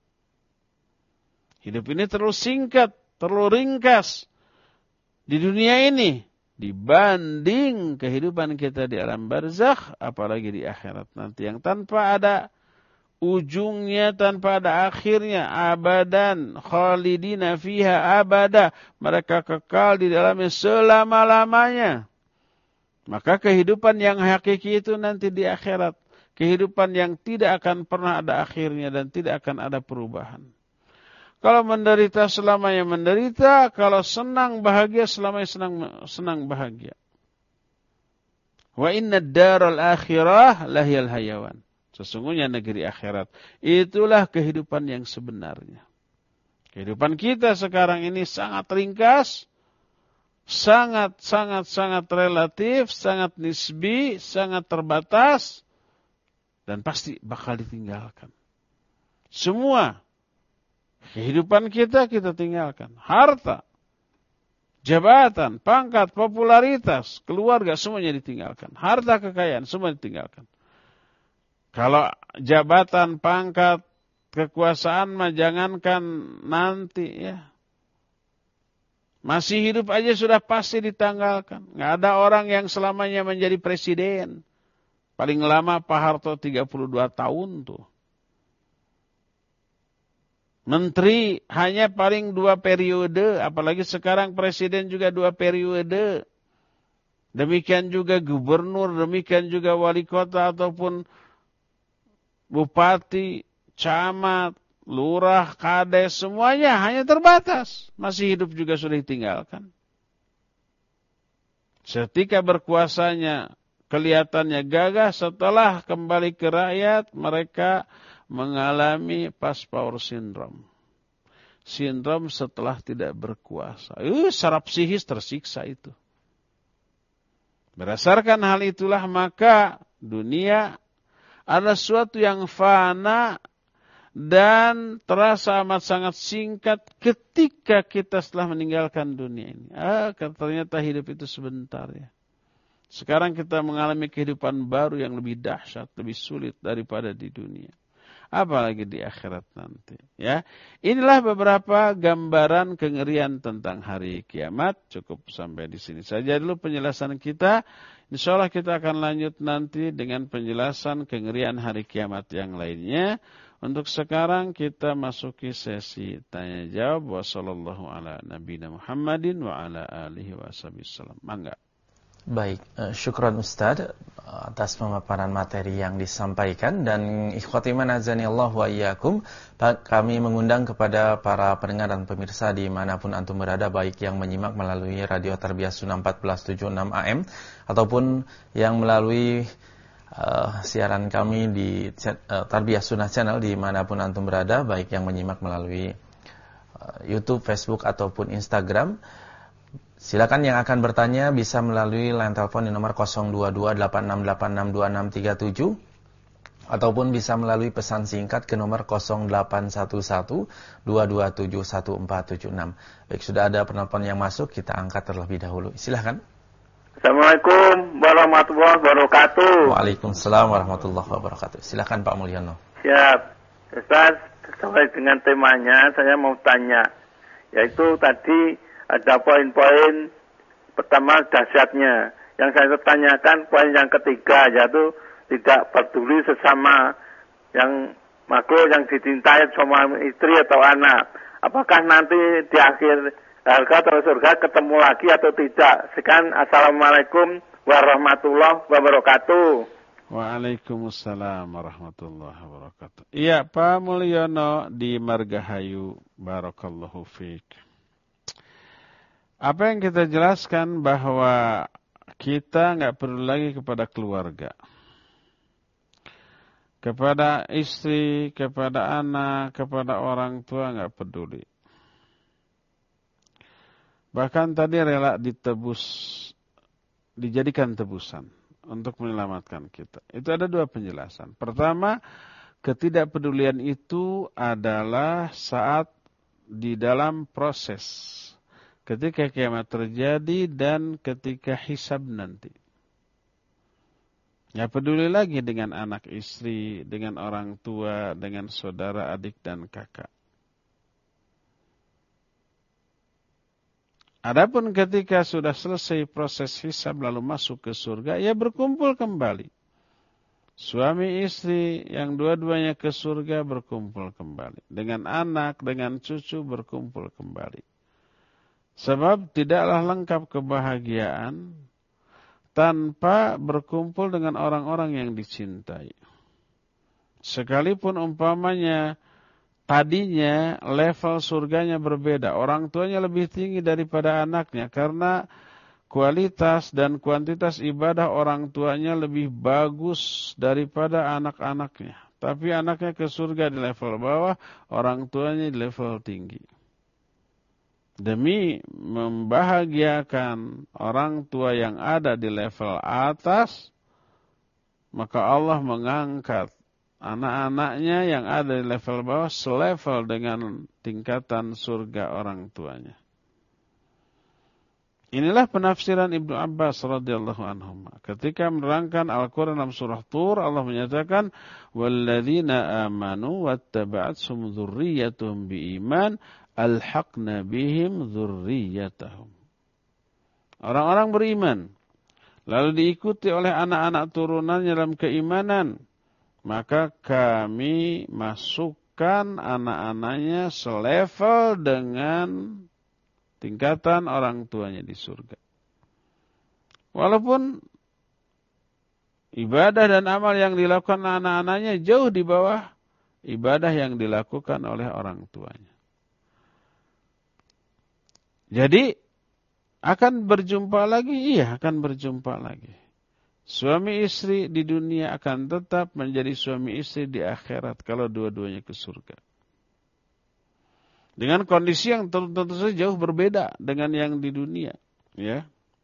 Hidup ini terlalu singkat, terlalu ringkas di dunia ini dibanding kehidupan kita di alam barzakh, apalagi di akhirat nanti yang tanpa ada ujungnya, tanpa ada akhirnya, abadan khalidina fiha abada, mereka kekal di dalamnya selama-lamanya. Maka kehidupan yang hakiki itu nanti di akhirat, kehidupan yang tidak akan pernah ada akhirnya dan tidak akan ada perubahan. Kalau menderita selamanya menderita, kalau senang bahagia selamanya senang senang bahagia. Wa inna ad-daral akhirah lahiyal hayawan. Sesungguhnya negeri akhirat itulah kehidupan yang sebenarnya. Kehidupan kita sekarang ini sangat ringkas, sangat sangat sangat relatif, sangat nisbi, sangat terbatas, dan pasti bakal ditinggalkan. Semua kehidupan kita kita tinggalkan. Harta, jabatan, pangkat, popularitas, keluarga semuanya ditinggalkan. Harta, kekayaan semua ditinggalkan. Kalau jabatan, pangkat, kekuasaan mah jangankan nanti ya. Masih hidup aja sudah pasti ditanggalkan. Nggak ada orang yang selamanya menjadi presiden. Paling lama Pak Harto tiga puluh dua tahun tuh. Menteri hanya paling dua periode. Apalagi sekarang presiden juga dua periode. Demikian juga gubernur, demikian juga wali kota ataupun bupati, camat, lurah, kades, semuanya hanya terbatas. Masih hidup juga sudah ditinggalkan. Ketika berkuasanya kelihatannya gagah, setelah kembali ke rakyat, mereka mengalami past power syndrome. Sindrom setelah tidak berkuasa. Uh, secara psikis tersiksa itu. Berdasarkan hal itulah maka dunia adalah sesuatu yang fana dan terasa amat sangat singkat ketika kita setelah meninggalkan dunia ini. Ah, ternyata hidup itu sebentar ya. Sekarang kita mengalami kehidupan baru yang lebih dahsyat, lebih sulit daripada di dunia. Apalagi di akhirat nanti. Ya, inilah beberapa gambaran kengerian tentang hari kiamat. Cukup sampai di sini saja dulu penjelasan kita. Insyaallah kita akan lanjut nanti dengan penjelasan kengerian hari kiamat yang lainnya. Untuk sekarang kita masuki sesi tanya jawab. Wassallallahu ala nabiyina Muhammadin wa ala alihi wasallam. Mangga. Baik, uh, syukran Ustaz atas pemaparan materi yang disampaikan. Dan ikhwati man azanillah wa iyyakum, kami mengundang kepada para pendengar dan pemirsa dimanapun antum berada, baik yang menyimak melalui Radio Tarbiyah Sunnah empat belas tujuh puluh enam A M ataupun yang melalui uh, siaran kami di uh, Tarbiyah Sunnah Channel dimanapun antum berada, baik yang menyimak melalui uh, YouTube, Facebook ataupun Instagram. Silakan yang akan bertanya bisa melalui line telepon di nomor nol dua dua delapan enam delapan enam dua enam tiga tujuh ataupun bisa melalui pesan singkat ke nomor nol delapan satu satu dua dua tujuh satu empat tujuh enam. Baik, sudah ada penelpon yang masuk, kita angkat terlebih dahulu. Silakan. Assalamualaikum warahmatullahi wabarakatuh. Waalaikumsalam warahmatullahi wabarakatuh. Silakan Pak Mulyono. Siap. Ustaz, sesuai dengan temanya saya mau tanya, yaitu tadi ada poin-poin pertama dahsyatnya. Yang saya tanyakan poin yang ketiga, yaitu tidak peduli sesama yang makhluk yang dicintai sama istri atau anak. Apakah nanti di akhir harga atau surga ketemu lagi atau tidak? Sekian, assalamualaikum warahmatullahi wabarakatuh. Waalaikumsalam warahmatullahi wabarakatuh. Iya, Pak Mulyono di Margahayu, barakallahu fiik. Apa yang kita jelaskan bahwa kita nggak perlu lagi kepada keluarga, kepada istri, kepada anak, kepada orang tua nggak peduli. Bahkan tadi rela ditebus, dijadikan tebusan untuk menyelamatkan kita. Itu ada dua penjelasan. Pertama, ketidakpedulian itu adalah saat di dalam proses, ketika kiamat terjadi dan ketika hisab nanti. Ya peduli lagi dengan anak istri, dengan orang tua, dengan saudara, adik, dan kakak. Adapun ketika sudah selesai proses hisab lalu masuk ke surga, ya berkumpul kembali. Suami istri yang dua-duanya ke surga berkumpul kembali. Dengan anak, dengan cucu berkumpul kembali. Sebab tidaklah lengkap kebahagiaan tanpa berkumpul dengan orang-orang yang dicintai. Sekalipun umpamanya tadinya level surganya berbeda, orang tuanya lebih tinggi daripada anaknya karena kualitas dan kuantitas ibadah orang tuanya lebih bagus daripada anak-anaknya. Tapi anaknya ke surga di level bawah, orang tuanya di level tinggi. Demi membahagiakan orang tua yang ada di level atas, maka Allah mengangkat anak-anaknya yang ada di level bawah selevel dengan tingkatan surga orang tuanya. Inilah penafsiran Ibnu Abbas radhiyallahu anhu. Ketika menerangkan Al-Quran dalam surah Tur, Allah menyatakan, "Walladzina amanu wattaba'athum dzurriyyatuhum biiman alhaqna bihim dzurriyyatahum." Orang-orang beriman lalu diikuti oleh anak-anak turunannya dalam keimanan, maka kami masukkan anak-anaknya selevel dengan tingkatan orang tuanya di surga. Walaupun ibadah dan amal yang dilakukan anak-anaknya jauh di bawah ibadah yang dilakukan oleh orang tuanya. Jadi akan berjumpa lagi? Iya, akan berjumpa lagi. Suami istri di dunia akan tetap menjadi suami istri di akhirat kalau dua-duanya ke surga. Dengan kondisi yang tentu saja jauh berbeda dengan yang di dunia. Ya.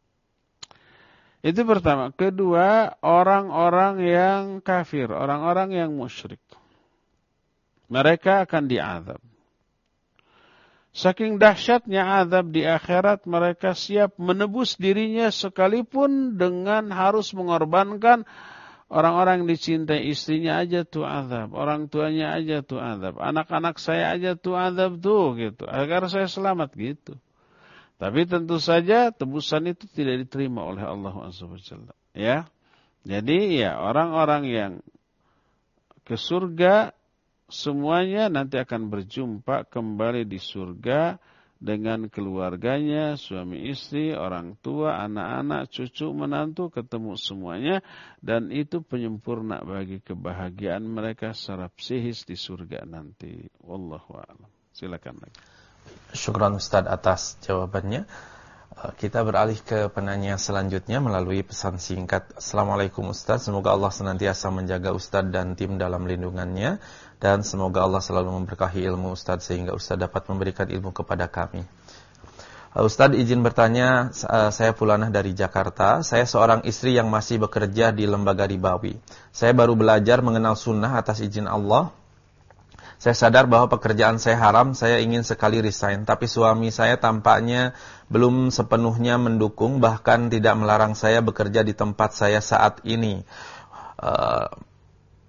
Itu pertama. Kedua, orang-orang yang kafir, orang-orang yang musyrik. Mereka akan diazab. Saking dahsyatnya azab di akhirat, mereka siap menebus dirinya sekalipun dengan harus mengorbankan orang-orang yang dicintai, istrinya aja tuh azab, orang tuanya aja tuh azab, anak-anak saya aja tuh azab tuh gitu, agar saya selamat gitu. Tapi tentu saja tebusan itu tidak diterima oleh Allah subhanahu wa taala. Ya, jadi ya orang-orang yang ke surga semuanya nanti akan berjumpa kembali di surga dengan keluarganya, suami istri, orang tua, anak-anak, cucu, menantu, ketemu semuanya. Dan itu penyempurna bagi kebahagiaan mereka secara psikis di surga nanti. Wallahu a'lam. Silakan lagi. Syukran Ustaz atas jawabannya. Kita beralih ke penanya selanjutnya melalui pesan singkat. Assalamualaikum Ustaz, semoga Allah senantiasa menjaga Ustaz dan tim dalam lindungannya, dan semoga Allah selalu memberkahi ilmu Ustaz sehingga Ustaz dapat memberikan ilmu kepada kami. Ustaz, izin bertanya, saya Fulanah dari Jakarta. Saya seorang istri yang masih bekerja di lembaga ribawi. Saya baru belajar mengenal sunnah atas izin Allah. Saya sadar bahwa pekerjaan saya haram, saya ingin sekali resign. Tapi suami saya tampaknya belum sepenuhnya mendukung, bahkan tidak melarang saya bekerja di tempat saya saat ini. Uh,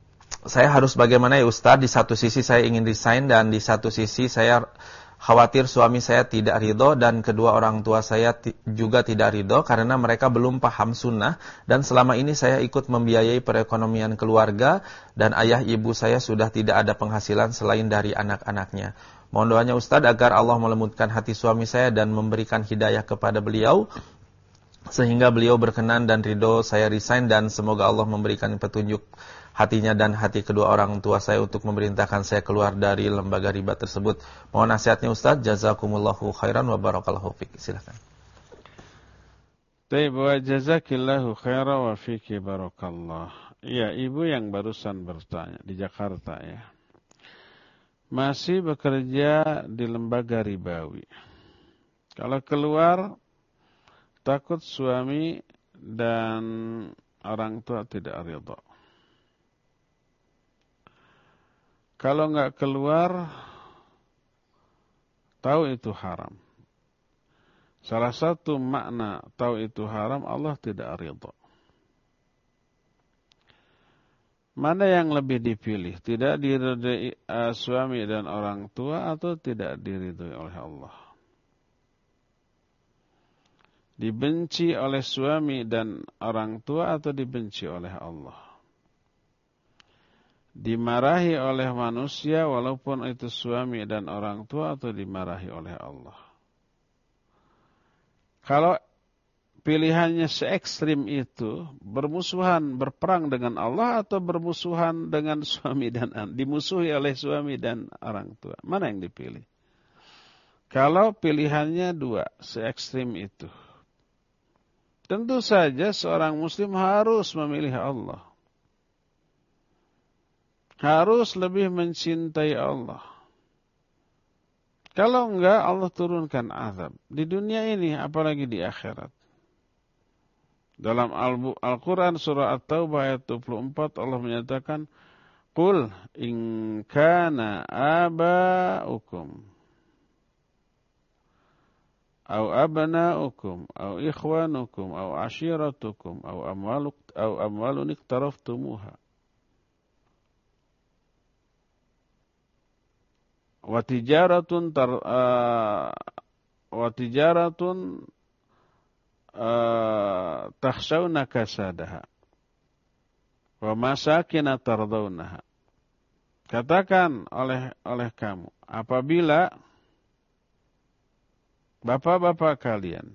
saya harus bagaimana ya Ustaz? Di satu sisi saya ingin resign dan di satu sisi saya khawatir suami saya tidak ridho dan kedua orang tua saya juga tidak ridho karena mereka belum paham sunnah dan selama ini saya ikut membiayai perekonomian keluarga dan ayah ibu saya sudah tidak ada penghasilan selain dari anak-anaknya. Mohon doanya Ustaz agar Allah melembutkan hati suami saya dan memberikan hidayah kepada beliau sehingga beliau berkenan dan ridho saya resign dan semoga Allah memberikan petunjuk hatinya dan hati kedua orang tua saya untuk memerintahkan saya keluar dari lembaga riba tersebut. Mohon nasihatnya Ustaz. Jazakumullahu khairan wa barakallahu fiik. Silakan. Baik, wa jazakillahu khairan wa fiiki barakallah. Iya, ibu yang barusan bertanya di Jakarta ya. Masih bekerja di lembaga ribawi. Kalau keluar takut suami dan orang tua tidak ridha. Kalau enggak keluar, tahu itu haram. Salah satu makna tahu itu haram, Allah tidak ridha. Mana yang lebih dipilih? Tidak diridhai uh, suami dan orang tua atau tidak diridhai oleh Allah? Dibenci oleh suami dan orang tua atau dibenci oleh Allah? Dimarahi oleh manusia walaupun itu suami dan orang tua atau dimarahi oleh Allah? Kalau pilihannya se-ekstrim itu, bermusuhan, berperang dengan Allah atau bermusuhan dengan suami dan anak, dimusuhi oleh suami dan orang tua, mana yang dipilih? Kalau pilihannya dua, se-ekstrim itu, tentu saja seorang muslim harus memilih Allah. Harus lebih mencintai Allah. Kalau enggak, Allah turunkan azab. Di dunia ini, apalagi di akhirat. Dalam Al-Quran surah At-Taubah ayat dua puluh empat, Allah menyatakan, Qul in kana aba'ukum أو أبناؤكم أو إخوانكم أو عشيرتكم أو أموال أو أموال اقترفتموها وتجارة تر وتجارة تخشون كسادها ومساكن ترضونها. Katakan oleh oleh kamu, apabila bapak-bapak kalian,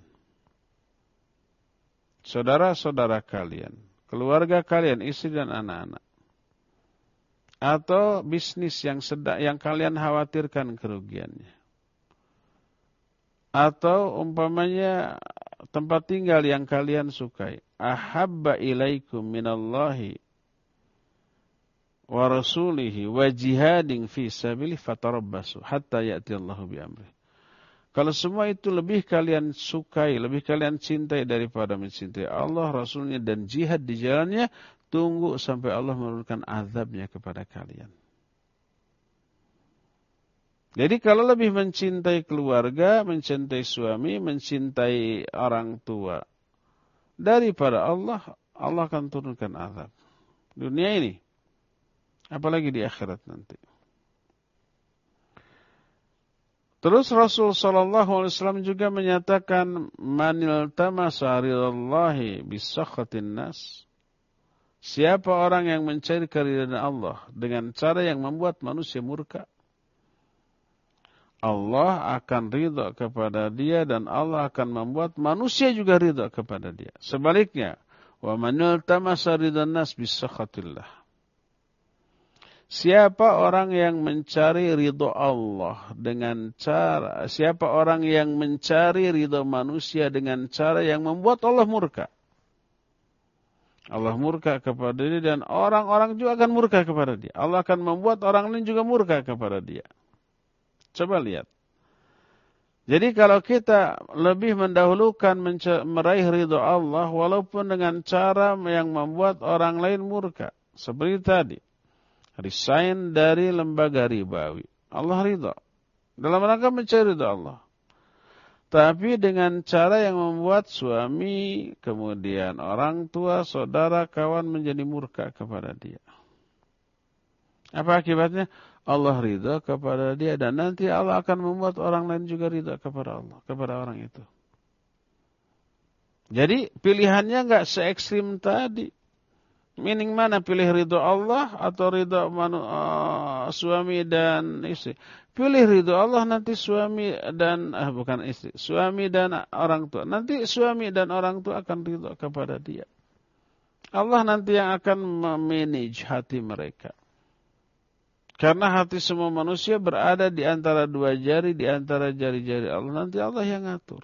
saudara-saudara kalian, keluarga kalian, istri dan anak-anak, atau bisnis yang sedang yang kalian khawatirkan kerugiannya, atau umpamanya tempat tinggal yang kalian sukai, ahabba ilaikum minallahi wa rasulihi wa jihadin fi sabilihi fatarabbasu hatta ya'ti Allahu bi amrihi. Kalau semua itu lebih kalian sukai, lebih kalian cintai daripada mencintai Allah, Rasulnya, dan jihad di jalannya, tunggu sampai Allah menurunkan azabnya kepada kalian. Jadi kalau lebih mencintai keluarga, mencintai suami, mencintai orang tua daripada Allah, Allah akan turunkan azab. Dunia ini, apalagi di akhirat nanti. Terus Rasul sallallahu alaihi wasallam juga menyatakan, manil tamasa ridallahi bisakhatin nas. Siapa orang yang mencari keridhaan Allah dengan cara yang membuat manusia murka, Allah akan ridha kepada dia dan Allah akan membuat manusia juga ridha kepada dia. Sebaliknya, wa manil tamasa ridan nas bisakhatillah. Siapa orang yang mencari ridho Allah dengan cara, siapa orang yang mencari ridho manusia dengan cara yang membuat Allah murka. Allah murka kepada dia dan orang-orang juga akan murka kepada dia. Allah akan membuat orang lain juga murka kepada dia. Coba lihat. Jadi kalau kita lebih mendahulukan meraih ridho Allah walaupun dengan cara yang membuat orang lain murka. Seperti tadi. Resign dari lembaga ribawi. Allah ridha. Dalam rangka mencari ridha Allah. Tapi dengan cara yang membuat suami, kemudian orang tua, saudara, kawan menjadi murka kepada dia. Apa akibatnya? Allah ridha kepada dia dan nanti Allah akan membuat orang lain juga ridha kepada Allah, kepada orang itu. Jadi pilihannya enggak se-ekstrim tadi. Meaning mana, pilih ridha Allah atau ridha uh, suami dan istri? Pilih ridha Allah, nanti suami dan ah bukan istri, suami dan orang tua. Nanti suami dan orang tua akan ridha kepada dia. Allah nanti yang akan memanage hati mereka. Karena hati semua manusia berada di antara dua jari, di antara jari-jari Allah. Nanti Allah yang ngatur.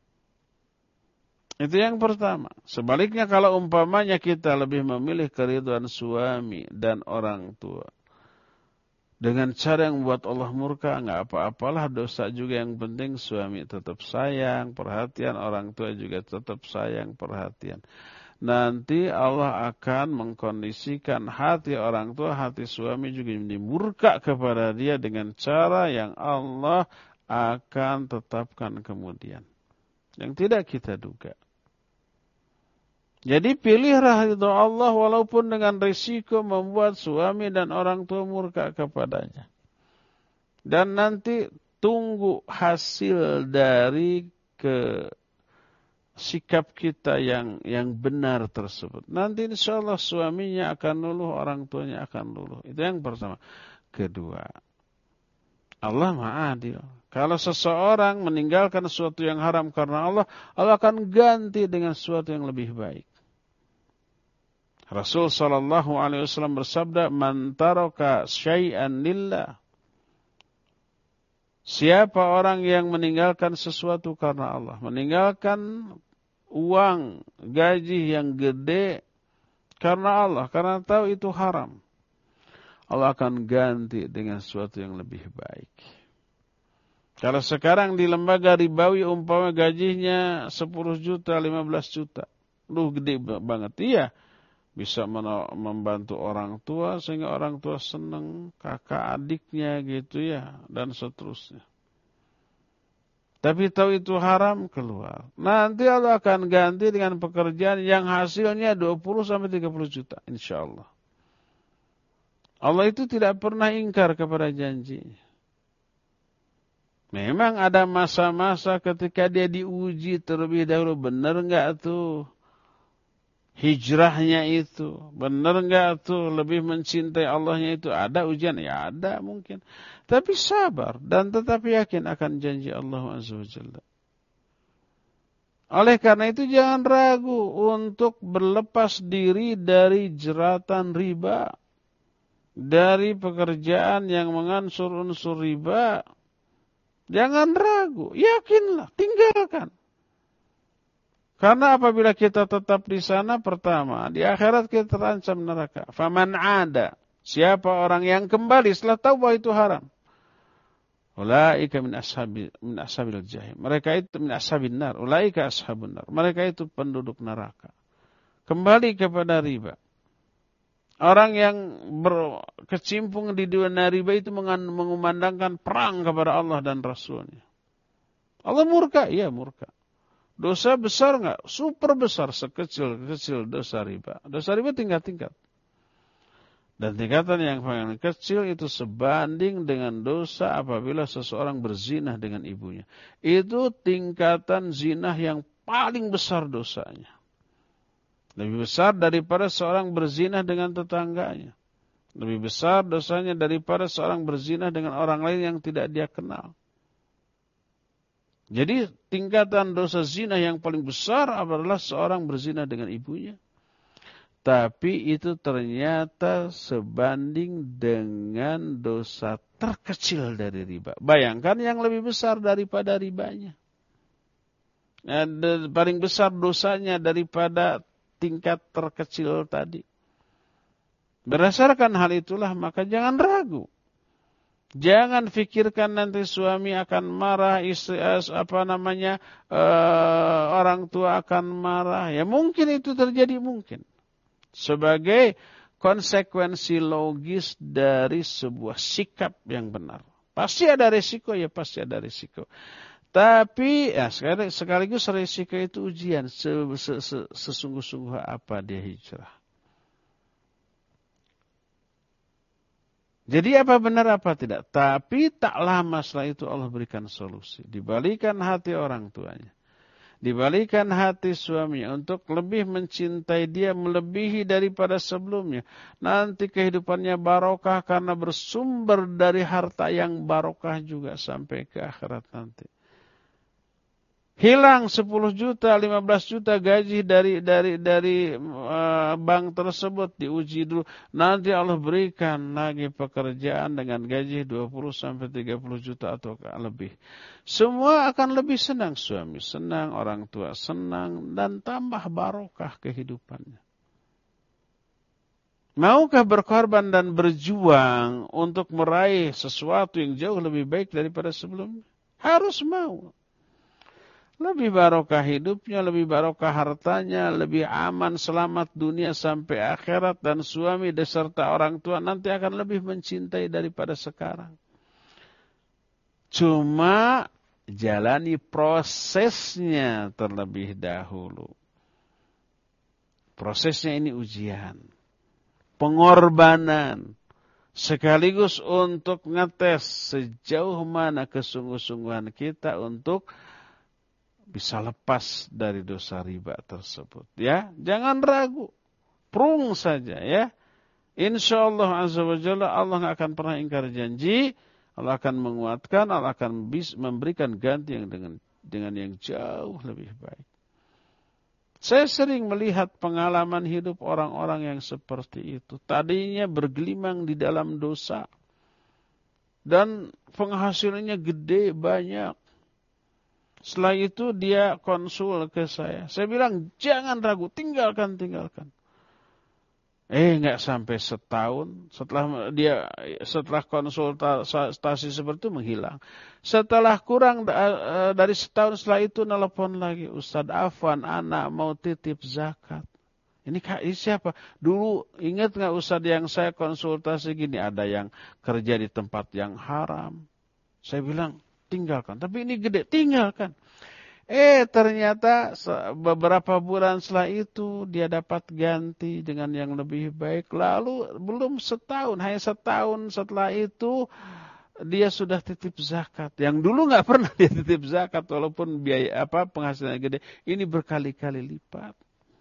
Itu yang pertama. Sebaliknya kalau umpamanya kita lebih memilih keridhaan suami dan orang tua, dengan cara yang membuat Allah murka, enggak apa-apalah, dosa juga, yang penting suami tetap sayang, perhatian, orang tua juga tetap sayang, perhatian. Nanti Allah akan mengkondisikan hati orang tua, hati suami juga menjadi murka kepada dia dengan cara yang Allah akan tetapkan kemudian, yang tidak kita duga. Jadi pilihlah ridha Allah walaupun dengan risiko membuat suami dan orang tua murka kepadanya. Dan nanti tunggu hasil dari ke sikap kita yang yang benar tersebut. Nanti insya Allah suaminya akan luluh, orang tuanya akan luluh. Itu yang pertama. Kedua, Allah Maha Adil. Kalau seseorang meninggalkan sesuatu yang haram karena Allah, Allah akan ganti dengan sesuatu yang lebih baik. Rasul sallallahu alaihi wasallam bersabda, "Man taraka syai'an lillah." Siapa orang yang meninggalkan sesuatu karena Allah, meninggalkan uang, gaji yang gede karena Allah, karena tahu itu haram, Allah akan ganti dengan sesuatu yang lebih baik. Kalau sekarang di lembaga ribawi umpama gajinya sepuluh juta, lima belas juta. Duh, gede banget. Iya, bisa membantu orang tua sehingga orang tua senang, kakak adiknya gitu ya, dan seterusnya. Tapi tahu itu haram, keluar. Nanti Allah akan ganti dengan pekerjaan yang hasilnya dua puluh sampai tiga puluh juta, insya Allah. Allah itu tidak pernah ingkar kepada janjinya. Memang ada masa-masa ketika dia diuji terlebih dahulu, benar enggak tuh hijrahnya itu, benar enggak tuh lebih mencintai Allahnya itu, ada ujian, ya ada mungkin. Tapi sabar dan tetap yakin akan janji Allah Azza wa Jalla. Oleh karena itu jangan ragu untuk berlepas diri dari jeratan riba, dari pekerjaan yang mengansur unsur riba. Jangan ragu, yakinlah, tinggalkan. Karena apabila kita tetap di sana, pertama, di akhirat kita terancam neraka. Faman ada, siapa orang yang kembali setelah tahu bahwa itu haram, ulaika min ashabi min ashabil jahim. Mereka itu min ashabin nar, ulaika ashabun nar. Mereka itu penduduk neraka. Kembali kepada riba. Orang yang berkecimpung di dunia riba itu mengumandangkan perang kepada Allah dan Rasulnya. Allah murka? Iya murka. Dosa besar enggak? Super besar, sekecil-kecil dosa riba. Dosa riba tingkat-tingkat. Dan tingkatan yang paling kecil itu sebanding dengan dosa apabila seseorang berzinah dengan ibunya. Itu tingkatan zinah yang paling besar dosanya. Lebih besar daripada seorang berzinah dengan tetangganya. Lebih besar dosanya daripada seorang berzinah dengan orang lain yang tidak dia kenal. Jadi tingkatan dosa zina yang paling besar adalah seorang berzina dengan ibunya. Tapi itu ternyata sebanding dengan dosa terkecil dari riba. Bayangkan yang lebih besar daripada ribanya. Yang paling besar dosanya daripada tingkat terkecil tadi. Berdasarkan hal itulah maka jangan ragu. Jangan fikirkan nanti suami akan marah, istri apa namanya uh, orang tua akan marah. Ya mungkin itu terjadi mungkin. Sebagai konsekuensi logis dari sebuah sikap yang benar. Pasti ada risiko, ya pasti ada risiko. Tapi ya sekaligus risiko itu ujian sesungguh-sungguh apa dia hijrah. Jadi apa benar apa tidak? Tapi tak lama setelah itu Allah berikan solusi. Dibalikan hati orang tuanya. Dibalikan hati suaminya untuk lebih mencintai dia melebihi daripada sebelumnya. Nanti kehidupannya barokah karena bersumber dari harta yang barokah juga sampai ke akhirat nanti. Hilang sepuluh juta, lima belas juta gaji dari dari dari uh, bank tersebut, diuji dulu. Nanti Allah berikan lagi pekerjaan dengan gaji dua puluh sampai tiga puluh juta atau lebih. Semua akan lebih senang, suami senang, orang tua senang, dan tambah barokah kehidupannya. Maukah berkorban dan berjuang untuk meraih sesuatu yang jauh lebih baik daripada sebelumnya? Harus mau. Lebih barokah hidupnya, lebih barokah hartanya, lebih aman, selamat dunia sampai akhirat, dan suami beserta orang tua nanti akan lebih mencintai daripada sekarang. Cuma jalani prosesnya terlebih dahulu. Prosesnya ini ujian, pengorbanan, sekaligus untuk ngetes sejauh mana kesungguh-sungguhan kita untuk bisa lepas dari dosa riba tersebut. Ya, jangan ragu. Prung saja ya. Insyaallah azza wa jalla Allah enggak akan pernah ingkar janji. Allah akan menguatkan, Allah akan bis, memberikan ganti yang dengan dengan yang jauh lebih baik. Saya sering melihat pengalaman hidup orang-orang yang seperti itu. Tadinya bergelimang di dalam dosa. Dan penghasilannya gede, banyak. Setelah itu dia konsul ke saya. Saya bilang, jangan ragu, tinggalkan, tinggalkan. Eh, nggak sampai setahun. Setelah dia setelah konsultasi seperti itu menghilang. Setelah kurang dari setahun setelah itu nelpon lagi. Ustadz Afwan, anak mau titip zakat. Ini, ini siapa? Dulu ingat nggak Ustadz yang saya konsultasi gini, ada yang kerja di tempat yang haram. Saya bilang, tinggalkan. Tapi ini gede, tinggalkan. Eh ternyata beberapa bulan setelah itu dia dapat ganti dengan yang lebih baik. Lalu belum setahun, hanya setahun setelah itu dia sudah titip zakat. Yang dulu nggak pernah dia titip zakat walaupun biaya apa penghasilannya gede. Ini berkali-kali lipat.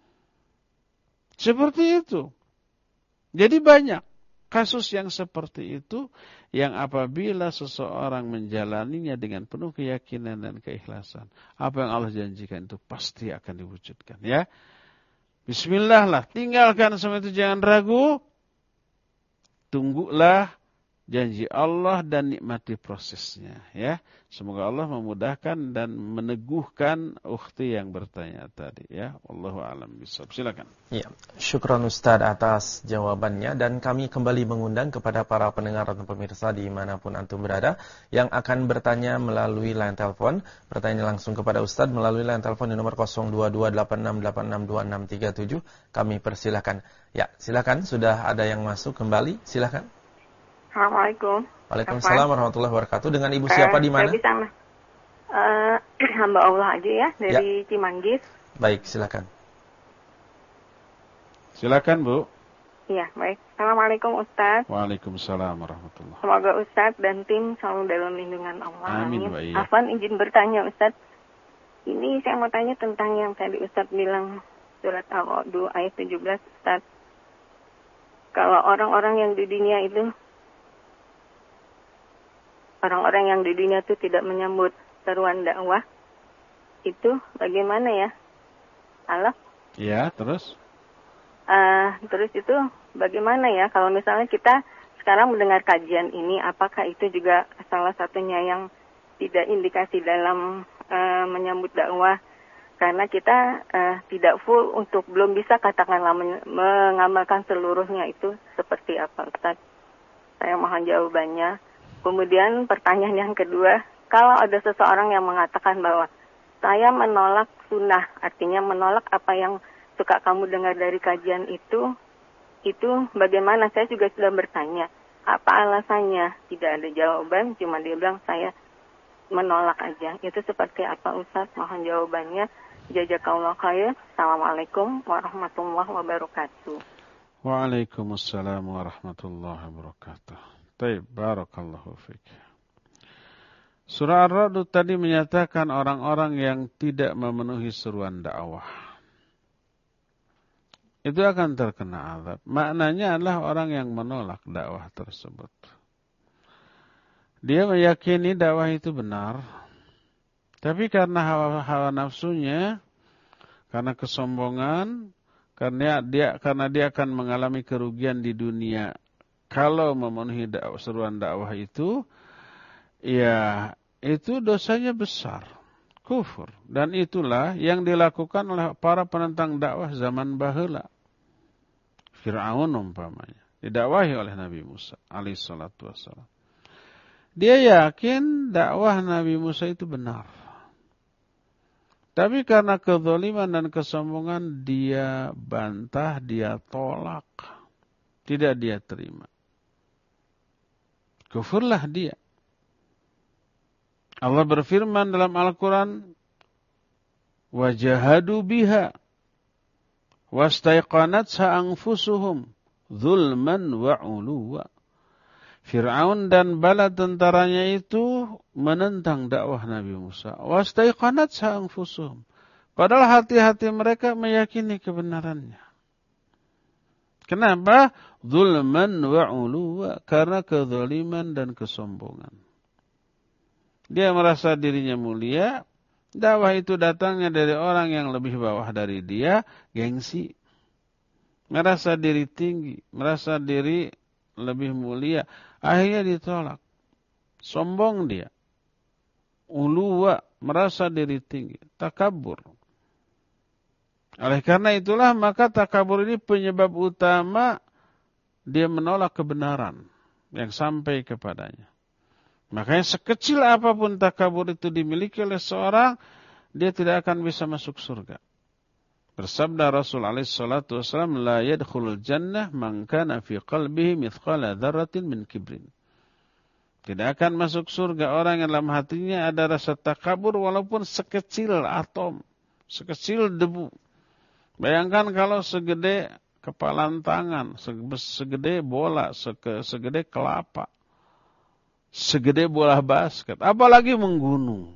Seperti itu. Jadi banyak kasus yang seperti itu, yang apabila seseorang menjalaninya dengan penuh keyakinan dan keikhlasan, apa yang Allah janjikan itu pasti akan diwujudkan. Ya, Bismillah lah, tinggalkan semua itu, jangan ragu, tunggulah janji Allah dan nikmati prosesnya. Ya, semoga Allah memudahkan dan meneguhkan ukhti yang bertanya tadi. Ya, Wallahu a'lam bishawab. Silakan. Ya, syukran Ustaz atas jawabannya, dan kami kembali mengundang kepada para pendengar atau pemirsa dimanapun antum berada yang akan bertanya melalui line telepon, bertanya langsung kepada Ustaz melalui line telepon di nomor nol dua dua delapan enam delapan enam dua enam tiga tujuh. Kami persilakan. Ya, silakan, sudah ada yang masuk kembali, silakan. Assalamualaikum. Waalaikumsalam warahmatullahi wabarakatuh. Dengan Ibu siapa uh, di mana? Saya bisa uh, hamba Allah aja ya, dari ya. Cimanggis. Baik, silakan. Silakan, Bu. Iya, baik. Assalamualaikum Ustaz. Waalaikumsalam warahmatullahi wabarakatuh. Semoga Ustaz dan tim selalu dalam lindungan Allah. Amin. Amin. Afwan izin bertanya Ustaz. Ini saya mau tanya tentang yang tadi Ustaz bilang surat Al-Qadr ayat tujuh belas Ustaz. Kalau orang-orang yang di dunia itu Orang-orang yang di dunia itu tidak menyambut seruan dakwah, itu bagaimana ya? Halo? Ya, terus? Uh, terus itu bagaimana ya? Kalau misalnya kita sekarang mendengar kajian ini, apakah itu juga salah satunya yang tidak indikasi dalam uh, menyambut dakwah? Karena kita uh, tidak full untuk belum bisa katakanlah men- mengamalkan seluruhnya, itu seperti apa Ustaz? Saya mohon jawabannya. Kemudian pertanyaan yang kedua, kalau ada seseorang yang mengatakan bahwa saya menolak sunnah, artinya menolak apa yang suka kamu dengar dari kajian itu, itu bagaimana? Saya juga sudah bertanya, apa alasannya? Tidak ada jawaban, cuma dia bilang saya menolak aja. Itu seperti apa Ustaz? Mohon jawabannya. Jazakallahu khair. Assalamualaikum warahmatullahi wabarakatuh. Waalaikumsalam warahmatullahi wabarakatuh. Baik, barakallahu fiik. Surah Ar-Ra'd tadi menyatakan orang-orang yang tidak memenuhi seruan dakwah itu akan terkena azab. Maknanya adalah orang yang menolak dakwah tersebut. Dia meyakini dakwah itu benar, tapi karena hawa, hawa nafsunya, karena kesombongan, karena dia karena dia akan mengalami kerugian di dunia kalau memenuhi dakwah, seruan dakwah itu, ya itu dosanya besar, kufur. Dan itulah yang dilakukan oleh para penentang dakwah zaman baheula. Fir'aun umpamanya didakwahi oleh Nabi Musa alaihi salatu wassalam. Dia yakin dakwah Nabi Musa itu benar. Tapi karena kezaliman dan kesombongan dia bantah, dia tolak. Tidak dia terima. Kufurlah dia. Allah berfirman dalam Al-Quran, wajahadu biha wastaiqanatha anfusuhum zulman wa uluwa. Fir'aun dan bala tentaranya itu menentang dakwah Nabi Musa. Wastaiqanatha anfusuhum. Padahal hati-hati mereka meyakini kebenarannya. Kenapa? Zulman wa uluwa. Karena kezaliman dan kesombongan. Dia merasa dirinya mulia. Dakwah itu datangnya dari orang yang lebih bawah dari dia, gengsi. Merasa diri tinggi, merasa diri lebih mulia. Akhirnya ditolak. Sombong dia. Uluwa, merasa diri tinggi. Takabur. Oleh karena itulah maka takabur ini penyebab utama dia menolak kebenaran yang sampai kepadanya. Makanya sekecil apapun takabur itu dimiliki oleh seorang, dia tidak akan bisa masuk surga. Bersabda Rasul alaihi salatu wasallam, la yadkhulul jannah man kana fi qalbihi mithqala dzarratin min kibrin. Tidak akan masuk surga orang yang dalam hatinya ada rasa takabur walaupun sekecil atom, sekecil debu. Bayangkan kalau segede kepalan tangan, segede bola, segede kelapa. Segede bola basket, apalagi menggunung.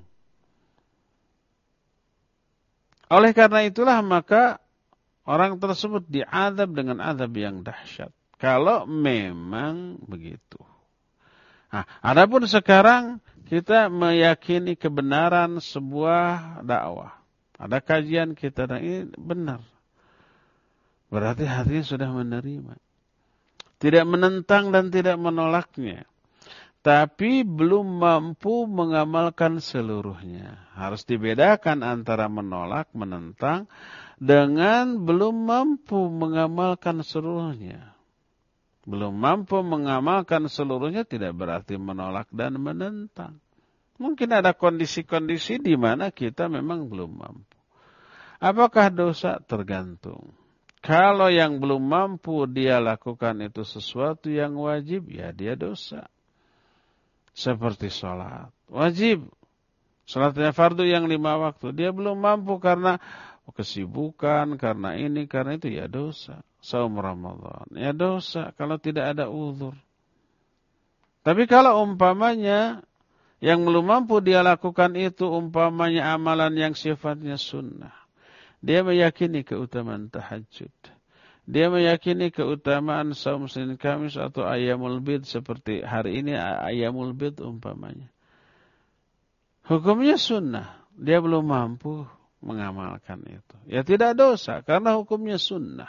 Oleh karena itulah maka orang tersebut diazab dengan azab yang dahsyat. Kalau memang begitu. Nah, adapun sekarang kita meyakini kebenaran sebuah dakwah. Ada kajian kita dan ini benar. Berarti hatinya sudah menerima. Tidak menentang dan tidak menolaknya. Tapi belum mampu mengamalkan seluruhnya. Harus dibedakan antara menolak, menentang, dengan belum mampu mengamalkan seluruhnya. Belum mampu mengamalkan seluruhnya tidak berarti menolak dan menentang. Mungkin ada kondisi-kondisi di mana kita memang belum mampu. Apakah dosa? Tergantung. Kalau yang belum mampu dia lakukan itu sesuatu yang wajib, ya dia dosa. Seperti sholat. Wajib. Sholatnya fardu yang lima waktu. Dia belum mampu karena kesibukan, karena ini, karena itu. Ya dosa. Saum Ramadan. Ya dosa kalau tidak ada uzur. Tapi kalau umpamanya yang belum mampu dia lakukan itu umpamanya amalan yang sifatnya sunnah. Dia meyakini keutamaan tahajud. Dia meyakini keutamaan saum Senin Kamis atau Ayyamul Bid seperti hari ini Ayyamul Bid umpamanya. Hukumnya sunnah. Dia belum mampu mengamalkan itu. Ya tidak dosa karena hukumnya sunnah.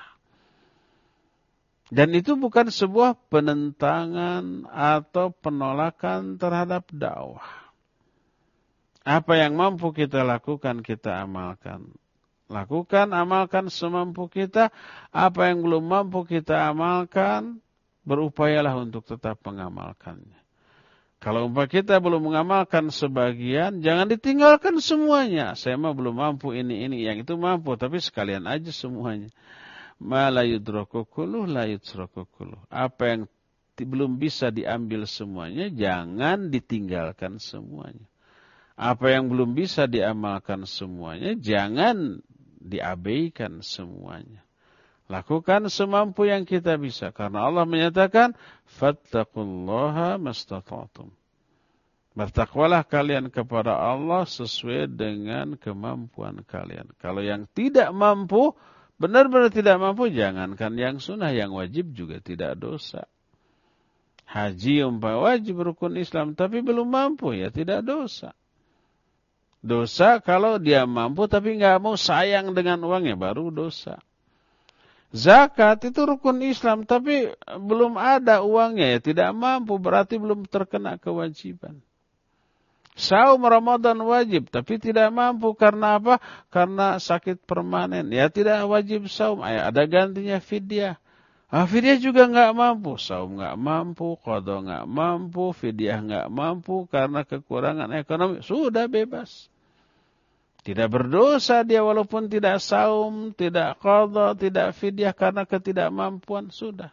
Dan itu bukan sebuah penentangan atau penolakan terhadap dakwah. Apa yang mampu kita lakukan, kita amalkan. Lakukan, amalkan semampu kita. Apa yang belum mampu kita amalkan, berupayalah untuk tetap mengamalkannya. Kalau umpah kita belum mengamalkan sebagian, jangan ditinggalkan semuanya. Saya mah belum mampu ini, ini, yang itu mampu. Tapi sekalian aja semuanya. Ma la yudraku kulluh, la yutraku kulluh. Apa yang belum bisa diambil semuanya, jangan ditinggalkan semuanya. Apa yang belum bisa diamalkan semuanya, jangan diabaikan semuanya. Lakukan semampu yang kita bisa. Karena Allah menyatakan, fattaqullaha mastata'tum. Bertakwalah kalian kepada Allah sesuai dengan kemampuan kalian. Kalau yang tidak mampu, benar-benar tidak mampu, jangankan yang sunnah, yang wajib juga tidak dosa. Haji umpama wajib rukun Islam, tapi belum mampu, ya tidak dosa. Dosa kalau dia mampu tapi nggak mau sayang dengan uangnya, baru dosa. Zakat itu rukun Islam, tapi belum ada uangnya, ya tidak mampu, berarti belum terkena kewajiban. Saum Ramadan wajib, tapi tidak mampu, karena apa? Karena sakit permanen, ya tidak wajib saum, ya ada gantinya fidyah. Ah, fidyah juga nggak mampu, saum nggak mampu, qadha nggak mampu, fidyah nggak mampu, karena kekurangan ekonomi, sudah bebas. Tidak berdosa dia walaupun tidak saum, tidak qadha, tidak fidyah karena ketidakmampuan, sudah.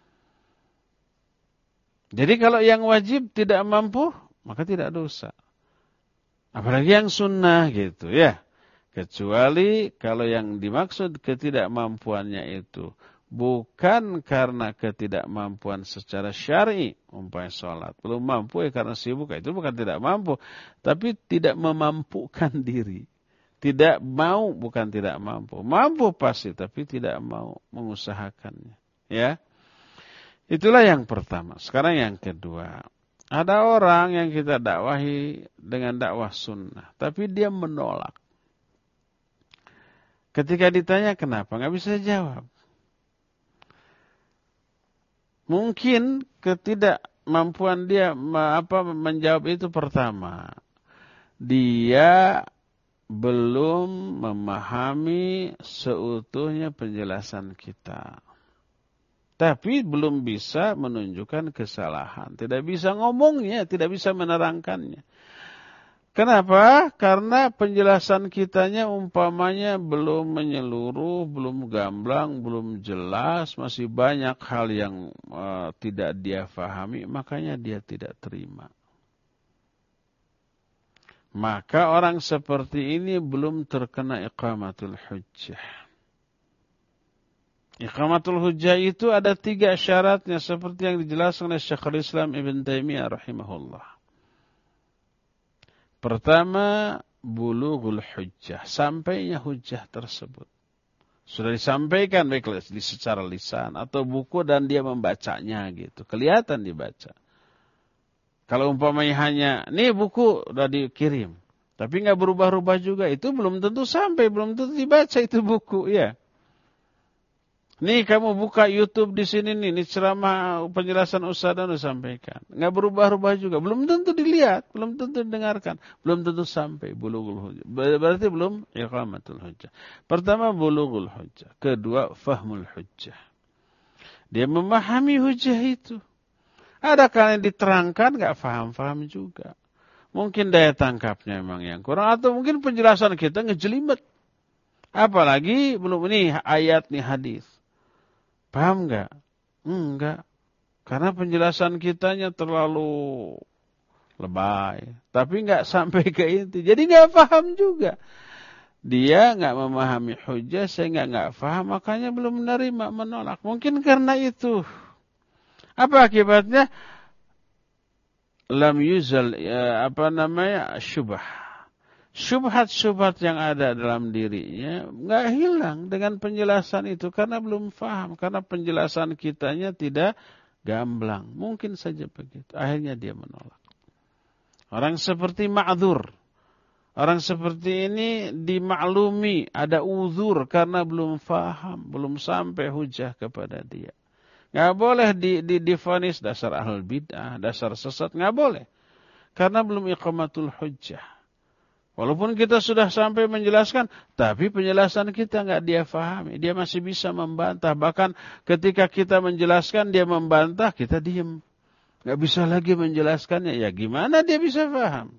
Jadi kalau yang wajib tidak mampu, maka tidak dosa. Apalagi yang sunnah gitu ya. Kecuali kalau yang dimaksud ketidakmampuannya itu bukan karena ketidakmampuan secara syar'i, umpamanya sholat belum mampu ya karena sibuk, itu bukan tidak mampu, tapi tidak memampukan diri. Tidak mau bukan tidak mampu. Mampu pasti tapi tidak mau mengusahakannya. Ya. Itulah yang pertama. Sekarang yang kedua. Ada orang yang kita dakwahi dengan dakwah sunnah. Tapi dia menolak. Ketika ditanya kenapa, nggak bisa jawab. Mungkin ketidakmampuan dia apa menjawab itu pertama. Dia belum memahami seutuhnya penjelasan kita. Tapi belum bisa menunjukkan kesalahan. Tidak bisa ngomongnya, tidak bisa menerangkannya. Kenapa? Karena penjelasan kitanya umpamanya belum menyeluruh, belum gamblang, belum jelas. Masih banyak hal yang uh, tidak dia fahami, makanya dia tidak terima. Maka orang seperti ini belum terkena iqamatul hujjah. Iqamatul hujjah itu ada tiga syaratnya seperti yang dijelaskan oleh Syekhul Islam Ibn Taimiyah rahimahullah. Pertama, bulughul hujjah, sampainya hujjah tersebut. Sudah disampaikan baik secara lisan atau buku dan dia membacanya gitu. Kelihatan dibaca. Kalau umpamanya hanya, nih buku udah dikirim, tapi nggak berubah-ubah juga, itu belum tentu sampai, belum tentu dibaca itu buku, ya. Nih kamu buka YouTube di sini nih, ini ceramah penjelasan Ustaz dan sampaikan, nggak berubah-ubah juga, belum tentu dilihat, belum tentu didengarkan, belum tentu sampai bulughul hujjah. Berarti belum iqamatul hujjah. Pertama bulughul hujjah, kedua fahmul hujjah. Dia memahami hujjah itu. Ada kalian diterangkan gak faham-faham juga. Mungkin daya tangkapnya memang yang kurang. Atau mungkin penjelasan kita ngejelimet. Apalagi belum ini ayat nih hadis. Paham gak? Enggak. Karena penjelasan kitanya terlalu lebay. Tapi gak sampai ke inti. Jadi gak paham juga. Dia gak memahami hujjah sehingga gak paham. Makanya belum menerima, menolak. Mungkin karena itu. Apa akibatnya? Lam yuzal, ya, apa namanya, syubah. Syubhat-syubhat yang ada dalam dirinya nggak hilang dengan penjelasan itu karena belum paham, karena penjelasan kitanya tidak gamblang. Mungkin saja begitu. Akhirnya dia menolak. Orang seperti ma'dzur. Orang seperti ini dimaklumi ada uzur karena belum paham, belum sampai hujah kepada dia. Nggak boleh di, di, divonis dasar ahlul bid'ah, dasar sesat, nggak boleh. Karena belum iqamatul hujjah. Walaupun kita sudah sampai menjelaskan, tapi penjelasan kita nggak dia fahami. Dia masih bisa membantah. Bahkan ketika kita menjelaskan, dia membantah, kita diem. Nggak bisa lagi menjelaskannya. Ya gimana dia bisa paham?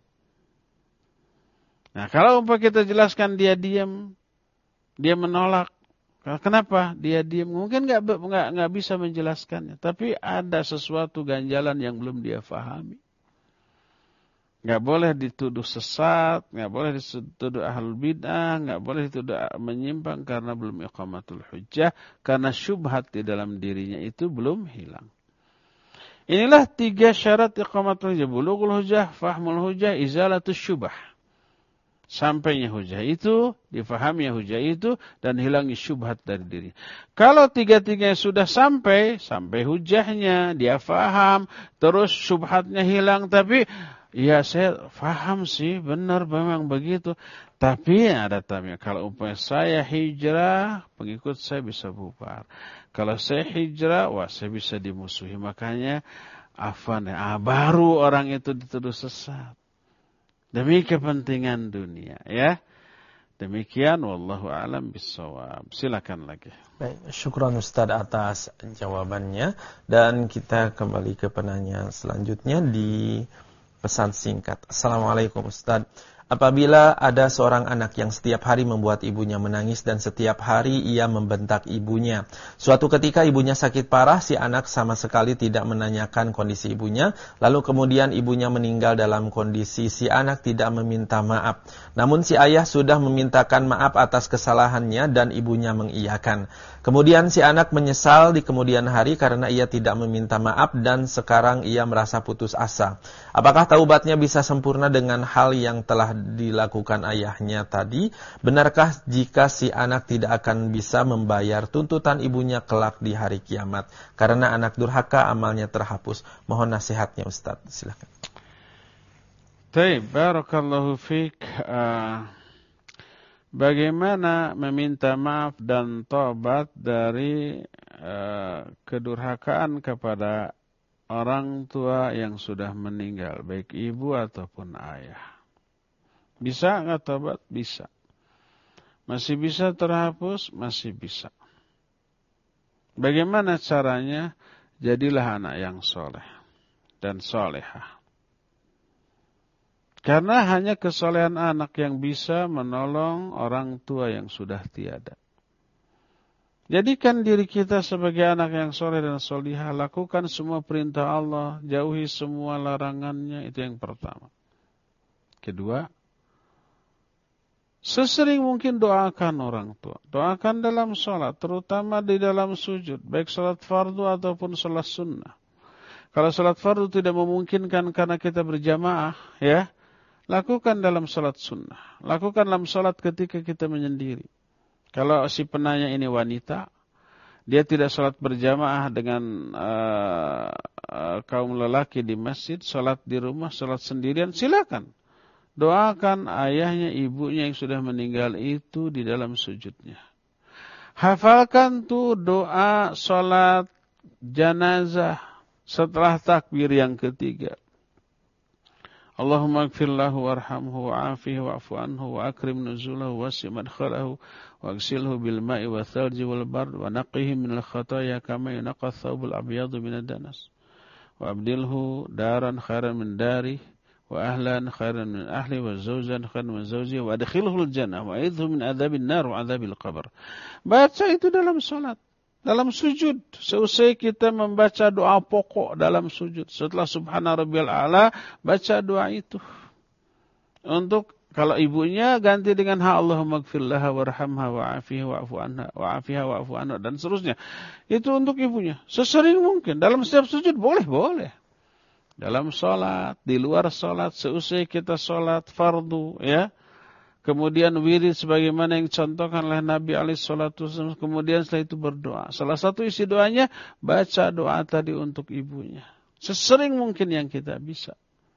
Nah kalau umpah kita jelaskan, dia diem, dia menolak. Kenapa dia diam? Mungkin nggak nggak nggak bisa menjelaskannya, tapi ada sesuatu ganjalan yang belum dia fahami. Nggak boleh dituduh sesat, nggak boleh dituduh ahlul bid'ah, nggak boleh dituduh menyimpang karena belum iqamatul hujjah, karena syubhat di dalam dirinya itu belum hilang. Inilah tiga syarat iqamatul hujjah: bulughul hujjah, fahmul hujjah, izalatus syubah. Sampainya hujjah itu, difahami hujjah itu, dan hilangi syubhat dari diri. Kalau tiga-tiganya sudah sampai, sampai hujjahnya, dia faham, terus syubhatnya hilang, tapi ya saya faham sih, benar memang begitu. Tapi ada tamnya, kalau umpamanya saya hijrah, pengikut saya bisa bubar. Kalau saya hijrah, wah saya bisa dimusuhi. Makanya, afan ya, ah, baru orang itu dituduh sesat. Demi kepentingan dunia, ya. Demikian, wallahu a'lam bissawab. Silakan lagi. Baik, syukran Ustaz atas jawabannya. Dan kita kembali ke penanya selanjutnya di pesan singkat. Assalamualaikum Ustaz. Apabila ada seorang anak yang setiap hari membuat ibunya menangis dan setiap hari ia membentak ibunya. Suatu ketika ibunya sakit parah, si anak sama sekali tidak menanyakan kondisi ibunya. Lalu kemudian ibunya meninggal dalam kondisi si anak tidak meminta maaf. Namun si ayah sudah memintakan maaf atas kesalahannya dan ibunya mengiyakan. Kemudian si anak menyesal di kemudian hari karena ia tidak meminta maaf dan sekarang ia merasa putus asa. Apakah taubatnya bisa sempurna dengan hal yang telah dilakukan ayahnya tadi? Benarkah jika si anak tidak akan bisa membayar tuntutan ibunya kelak di hari kiamat? Karena anak durhaka amalnya terhapus. Mohon nasihatnya Ustaz. Silakan. Baik, barakallahu fiik. Uh, bagaimana meminta maaf dan taubat dari uh, kedurhakaan kepada orang tua yang sudah meninggal, baik ibu ataupun ayah? Bisa nggak taubat? Bisa. Masih bisa terhapus? Masih bisa. Bagaimana caranya? Jadilah anak yang soleh dan solehah. Karena hanya kesolehan anak yang bisa menolong orang tua yang sudah tiada. Jadikan diri kita sebagai anak yang soleh dan solihah. Lakukan semua perintah Allah. Jauhi semua larangannya. Itu yang pertama. Kedua, sesering mungkin doakan orang tua. Doakan dalam sholat, terutama di dalam sujud. Baik sholat fardu ataupun sholat sunnah. Kalau sholat fardu tidak memungkinkan karena kita berjamaah, ya, lakukan dalam sholat sunnah. Lakukan dalam sholat ketika kita menyendiri. Kalau si penanya ini wanita, dia tidak sholat berjamaah dengan uh, uh, kaum lelaki di masjid, sholat di rumah, sholat sendirian, silakan. Doakan ayahnya, ibunya yang sudah meninggal itu di dalam sujudnya. Hafalkan tuh doa sholat janazah setelah takbir yang ketiga. Allahumma ighfir lahu warhamhu wa'afihi wa'fu anhu wa akrim nuzulahu wasi' madkhalahu waghsilhu bil ma'i wa thalji wal bard wa naqqihi minal khataaya kama yunqqa ath-thawbul abyadu minad danas wa abdilhu daran khairan min dari wa ahlan khairan min ahli wa zawjan khairan min zawji wa adkhilhu al-jannah wa a'idhu min adzabil nar wa adzabil qabr. Baca itu dalam salat. Dalam sujud, seusai kita membaca doa pokok dalam sujud. Setelah subhana rabbiyal a'la, baca doa itu. Untuk, kalau ibunya ganti dengan ha Allahumma ighfir laha warhamha wa'afiha wa'fu anha wa'afiha wa'fu anha dan seterusnya. Itu untuk ibunya. Sesering mungkin. Dalam setiap sujud boleh, boleh. Dalam sholat, di luar sholat, seusai kita sholat fardu, ya. Kemudian wirid sebagaimana yang dicontohkan oleh Nabi alaihi salatu wasallam. Kemudian setelah itu berdoa. Salah satu isi doanya, baca doa tadi untuk ibunya. Sesering mungkin yang kita bisa.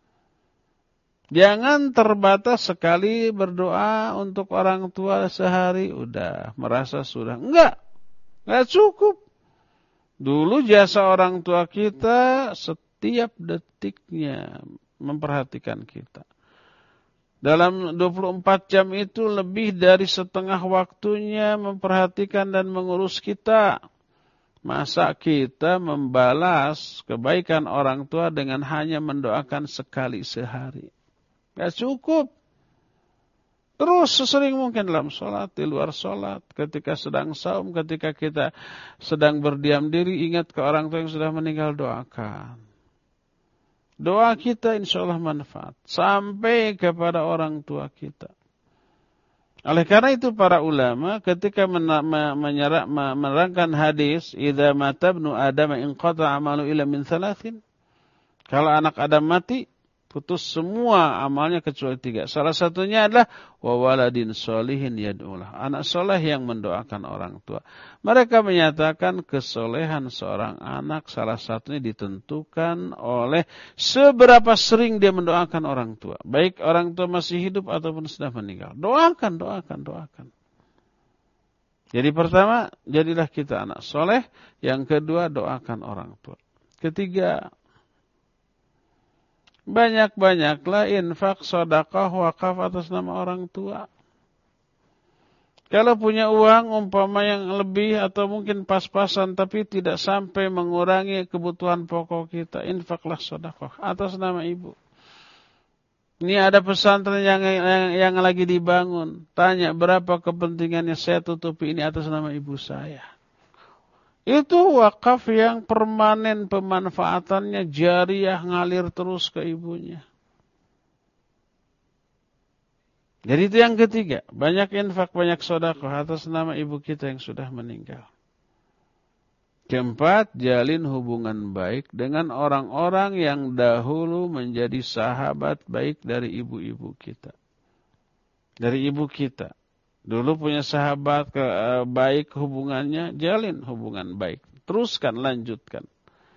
Jangan terbatas sekali berdoa untuk orang tua sehari. Udah, merasa sudah. Enggak. Enggak cukup. Dulu jasa orang tua kita setiap detiknya memperhatikan kita. Dalam dua puluh empat jam itu lebih dari setengah waktunya memperhatikan dan mengurus kita. Masa kita membalas kebaikan orang tua dengan hanya mendoakan sekali sehari? Gak cukup. Terus sesering mungkin dalam sholat, di luar sholat, ketika sedang saum, ketika kita sedang berdiam diri, ingat ke orang tua yang sudah meninggal, doakan. doa kita insya Allah manfaat sampai kepada orang tua kita. Oleh karena itu para ulama ketika menyerah, menerangkan hadis, idza mata ibnu adam inqata amalu illa min thalathin. Kalau anak Adam mati, putus semua amalnya kecuali tiga. Salah satunya adalah wa waladin sholihin yad'ulah, anak soleh yang mendoakan orang tua. Mereka menyatakan kesolehan seorang anak salah satunya ditentukan oleh seberapa sering dia mendoakan orang tua, baik orang tua masih hidup ataupun sudah meninggal. Doakan, doakan, doakan. Jadi pertama, jadilah kita anak soleh. Yang kedua, doakan orang tua. Ketiga, banyak-banyaklah infak, sedekah, wakaf atas nama orang tua. Kalau punya uang umpama yang lebih atau mungkin pas-pasan tapi tidak sampai mengurangi kebutuhan pokok kita, infaklah sedekah atas nama ibu. Ini ada pesantren yang, yang yang lagi dibangun. Tanya berapa kepentingannya, saya tutupi ini atas nama ibu saya. Itu wakaf yang permanen, pemanfaatannya jariah, ngalir terus ke ibunya. Jadi itu yang ketiga, banyak infak, banyak sedekah atas nama ibu kita yang sudah meninggal. Keempat, jalin hubungan baik dengan orang-orang yang dahulu menjadi sahabat baik dari ibu-ibu kita. Dari ibu kita. Dulu punya sahabat ke, uh, baik hubungannya, jalin hubungan baik. Teruskan, lanjutkan.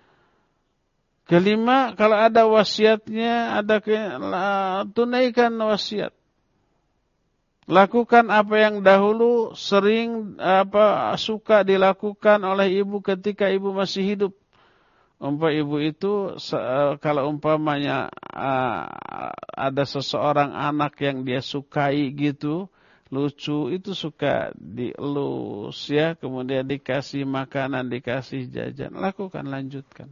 Kelima, kalau ada wasiatnya, ada ke, uh, tunaikan wasiat. Lakukan apa yang dahulu sering apa suka dilakukan oleh ibu ketika ibu masih hidup. Umpama ibu itu uh, kalau umpamanya uh, ada seseorang anak yang dia sukai gitu, lucu, itu suka dielus ya, kemudian dikasih makanan, dikasih jajan, lakukan, lanjutkan.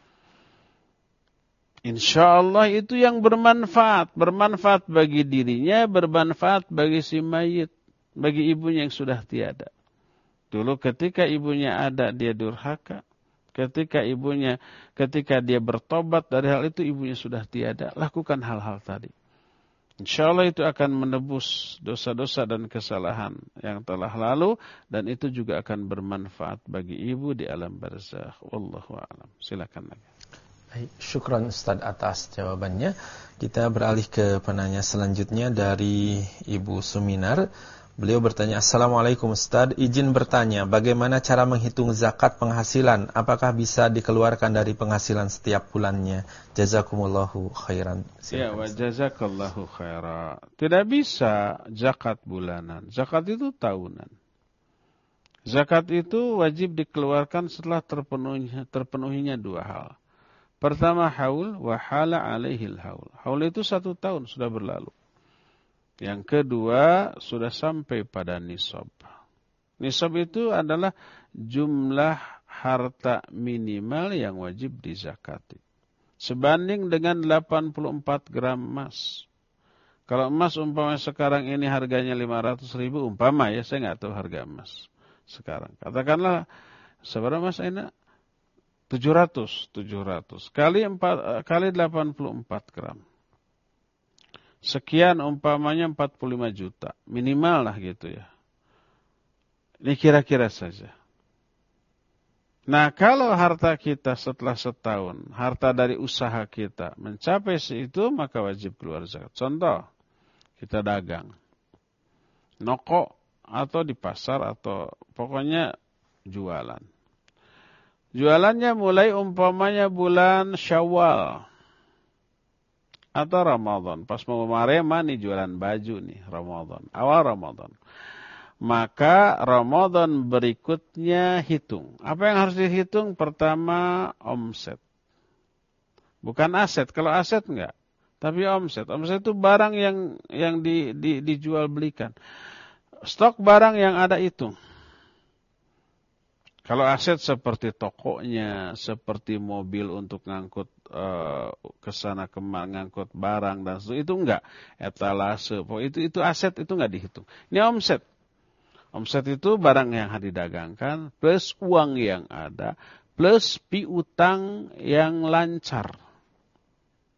Insya Allah itu yang bermanfaat, bermanfaat bagi dirinya, bermanfaat bagi si mayit, bagi ibunya yang sudah tiada. Dulu ketika ibunya ada dia durhaka, ketika ibunya, ketika dia bertobat dari hal itu ibunya sudah tiada, lakukan hal-hal tadi. Insya Allah itu akan menebus dosa-dosa dan kesalahan yang telah lalu, dan itu juga akan bermanfaat bagi ibu di alam barzakh. Wallahu a'lam. Silakan lagi. Baik, syukran Ustaz atas jawabannya. Kita beralih ke penanya selanjutnya dari Ibu Suminar. Beliau bertanya, Assalamualaikum Ustaz, izin bertanya, bagaimana cara menghitung zakat penghasilan? Apakah bisa dikeluarkan dari penghasilan setiap bulannya? Jazakumullahu khairan. Ya, wa jazakallahu khairan. Tidak bisa zakat bulanan. Zakat itu tahunan. Zakat itu wajib dikeluarkan setelah terpenuhinya, terpenuhinya dua hal. Pertama, haul, wa hala alaihil haul. Haul itu satu tahun sudah berlalu. Yang kedua, sudah sampai pada nisab. Nisab itu adalah jumlah harta minimal yang wajib dizakati. Sebanding dengan delapan puluh empat gram emas. Kalau emas umpama sekarang ini harganya lima ratus ribu, umpama ya, saya nggak tahu harga emas sekarang. Katakanlah, seberapa emas enak? tujuh ratus, tujuh ratus kali empat kali delapan puluh empat gram. Sekian umpamanya empat puluh lima juta, minimal lah gitu ya. Ini kira-kira saja. Nah, kalau harta kita setelah setahun, harta dari usaha kita mencapai seitu, maka wajib keluar zakat. Contoh, kita dagang, noko atau di pasar atau pokoknya jualan. Jualannya mulai umpamanya bulan Syawal atau Ramadan. Pas mau marema nih jualan baju nih, Ramadan. Awal Ramadan. Maka Ramadan berikutnya hitung. Apa yang harus dihitung? Pertama, omset. Bukan aset. Kalau aset enggak. Tapi omset. Omset itu barang yang yang di, di, dijual belikan. Stok barang yang ada itu. Kalau aset seperti tokonya, seperti mobil untuk ngangkut uh, ke sana kemari, ngangkut barang dan seterusnya, itu enggak. Etalase, itu itu aset, itu enggak dihitung. Ini omset. Omset itu barang yang didagangkan plus uang yang ada plus piutang yang lancar.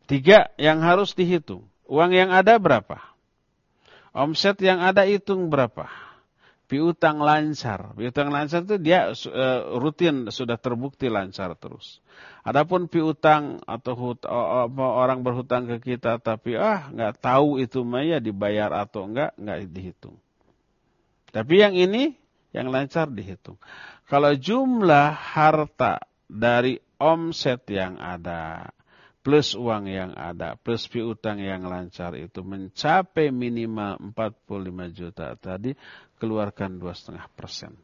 Tiga yang harus dihitung. Uang yang ada berapa? Omset yang ada hitung berapa? Piutang lancar. Piutang lancar itu dia uh, rutin sudah terbukti lancar terus. Adapun piutang atau hut, uh, orang berhutang ke kita tapi ah nggak tahu itu maya dibayar atau enggak, nggak dihitung. Tapi yang ini yang lancar dihitung. Kalau jumlah harta dari omset yang ada plus uang yang ada plus piutang yang lancar itu mencapai minimal empat puluh lima juta tadi, keluarkan dua koma lima persen.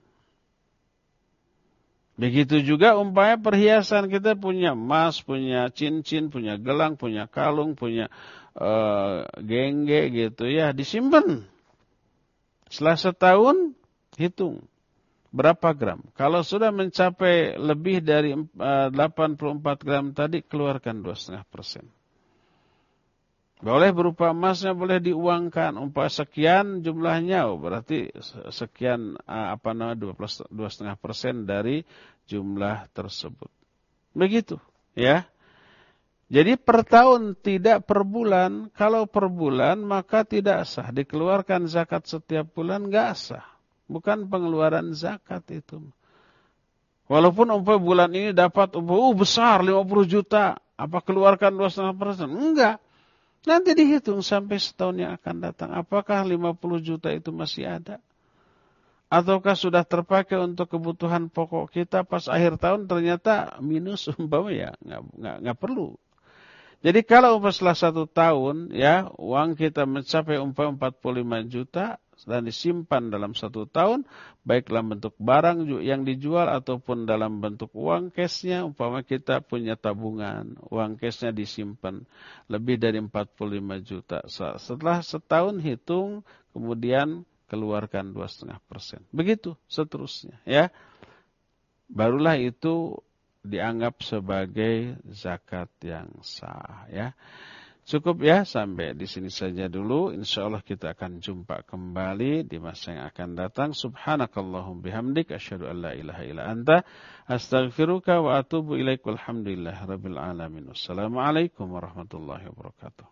Begitu juga umpamanya perhiasan, kita punya emas, punya cincin, punya gelang, punya kalung, punya uh, gengge gitu ya, disimpan. Setelah setahun hitung berapa gram. Kalau sudah mencapai lebih dari uh, delapan puluh empat gram tadi, keluarkan dua koma lima persen. Boleh berupa emasnya, boleh diuangkan. Umpah sekian jumlahnya, oh, berarti sekian uh, apa namanya dua koma lima persen dari jumlah tersebut. Begitu, ya. Jadi per tahun tidak per bulan. Kalau per bulan maka tidak sah. Dikeluarkan zakat setiap bulan enggak sah. Bukan pengeluaran zakat itu. Walaupun umpah bulan ini dapat umpah uh, besar lima puluh juta, apa keluarkan dua koma lima persen? Enggak. Nanti dihitung sampai setahun yang akan datang. Apakah lima puluh juta itu masih ada? Ataukah sudah terpakai untuk kebutuhan pokok kita, pas akhir tahun ternyata minus umpama ya, enggak, enggak, enggak perlu. Jadi kalau umpah setelah satu tahun ya uang kita mencapai umpah empat puluh lima juta dan disimpan dalam satu tahun, baik dalam bentuk barang yang dijual ataupun dalam bentuk uang cashnya, umpama kita punya tabungan, uang cashnya disimpan lebih dari empat puluh lima juta. Setelah setahun hitung, kemudian keluarkan dua koma lima persen. Begitu seterusnya ya. Barulah itu dianggap sebagai zakat yang sah ya. Cukup ya, sampai di sini saja dulu. Insyaallah kita akan jumpa kembali di masa yang akan datang. Subhanakallahum bihamdik asyhadu an la ilaha illa anta astaghfiruka wa atubu ilaik. Walhamdulillahirabbil alamin. Wassalamualaikum warahmatullahi wabarakatuh.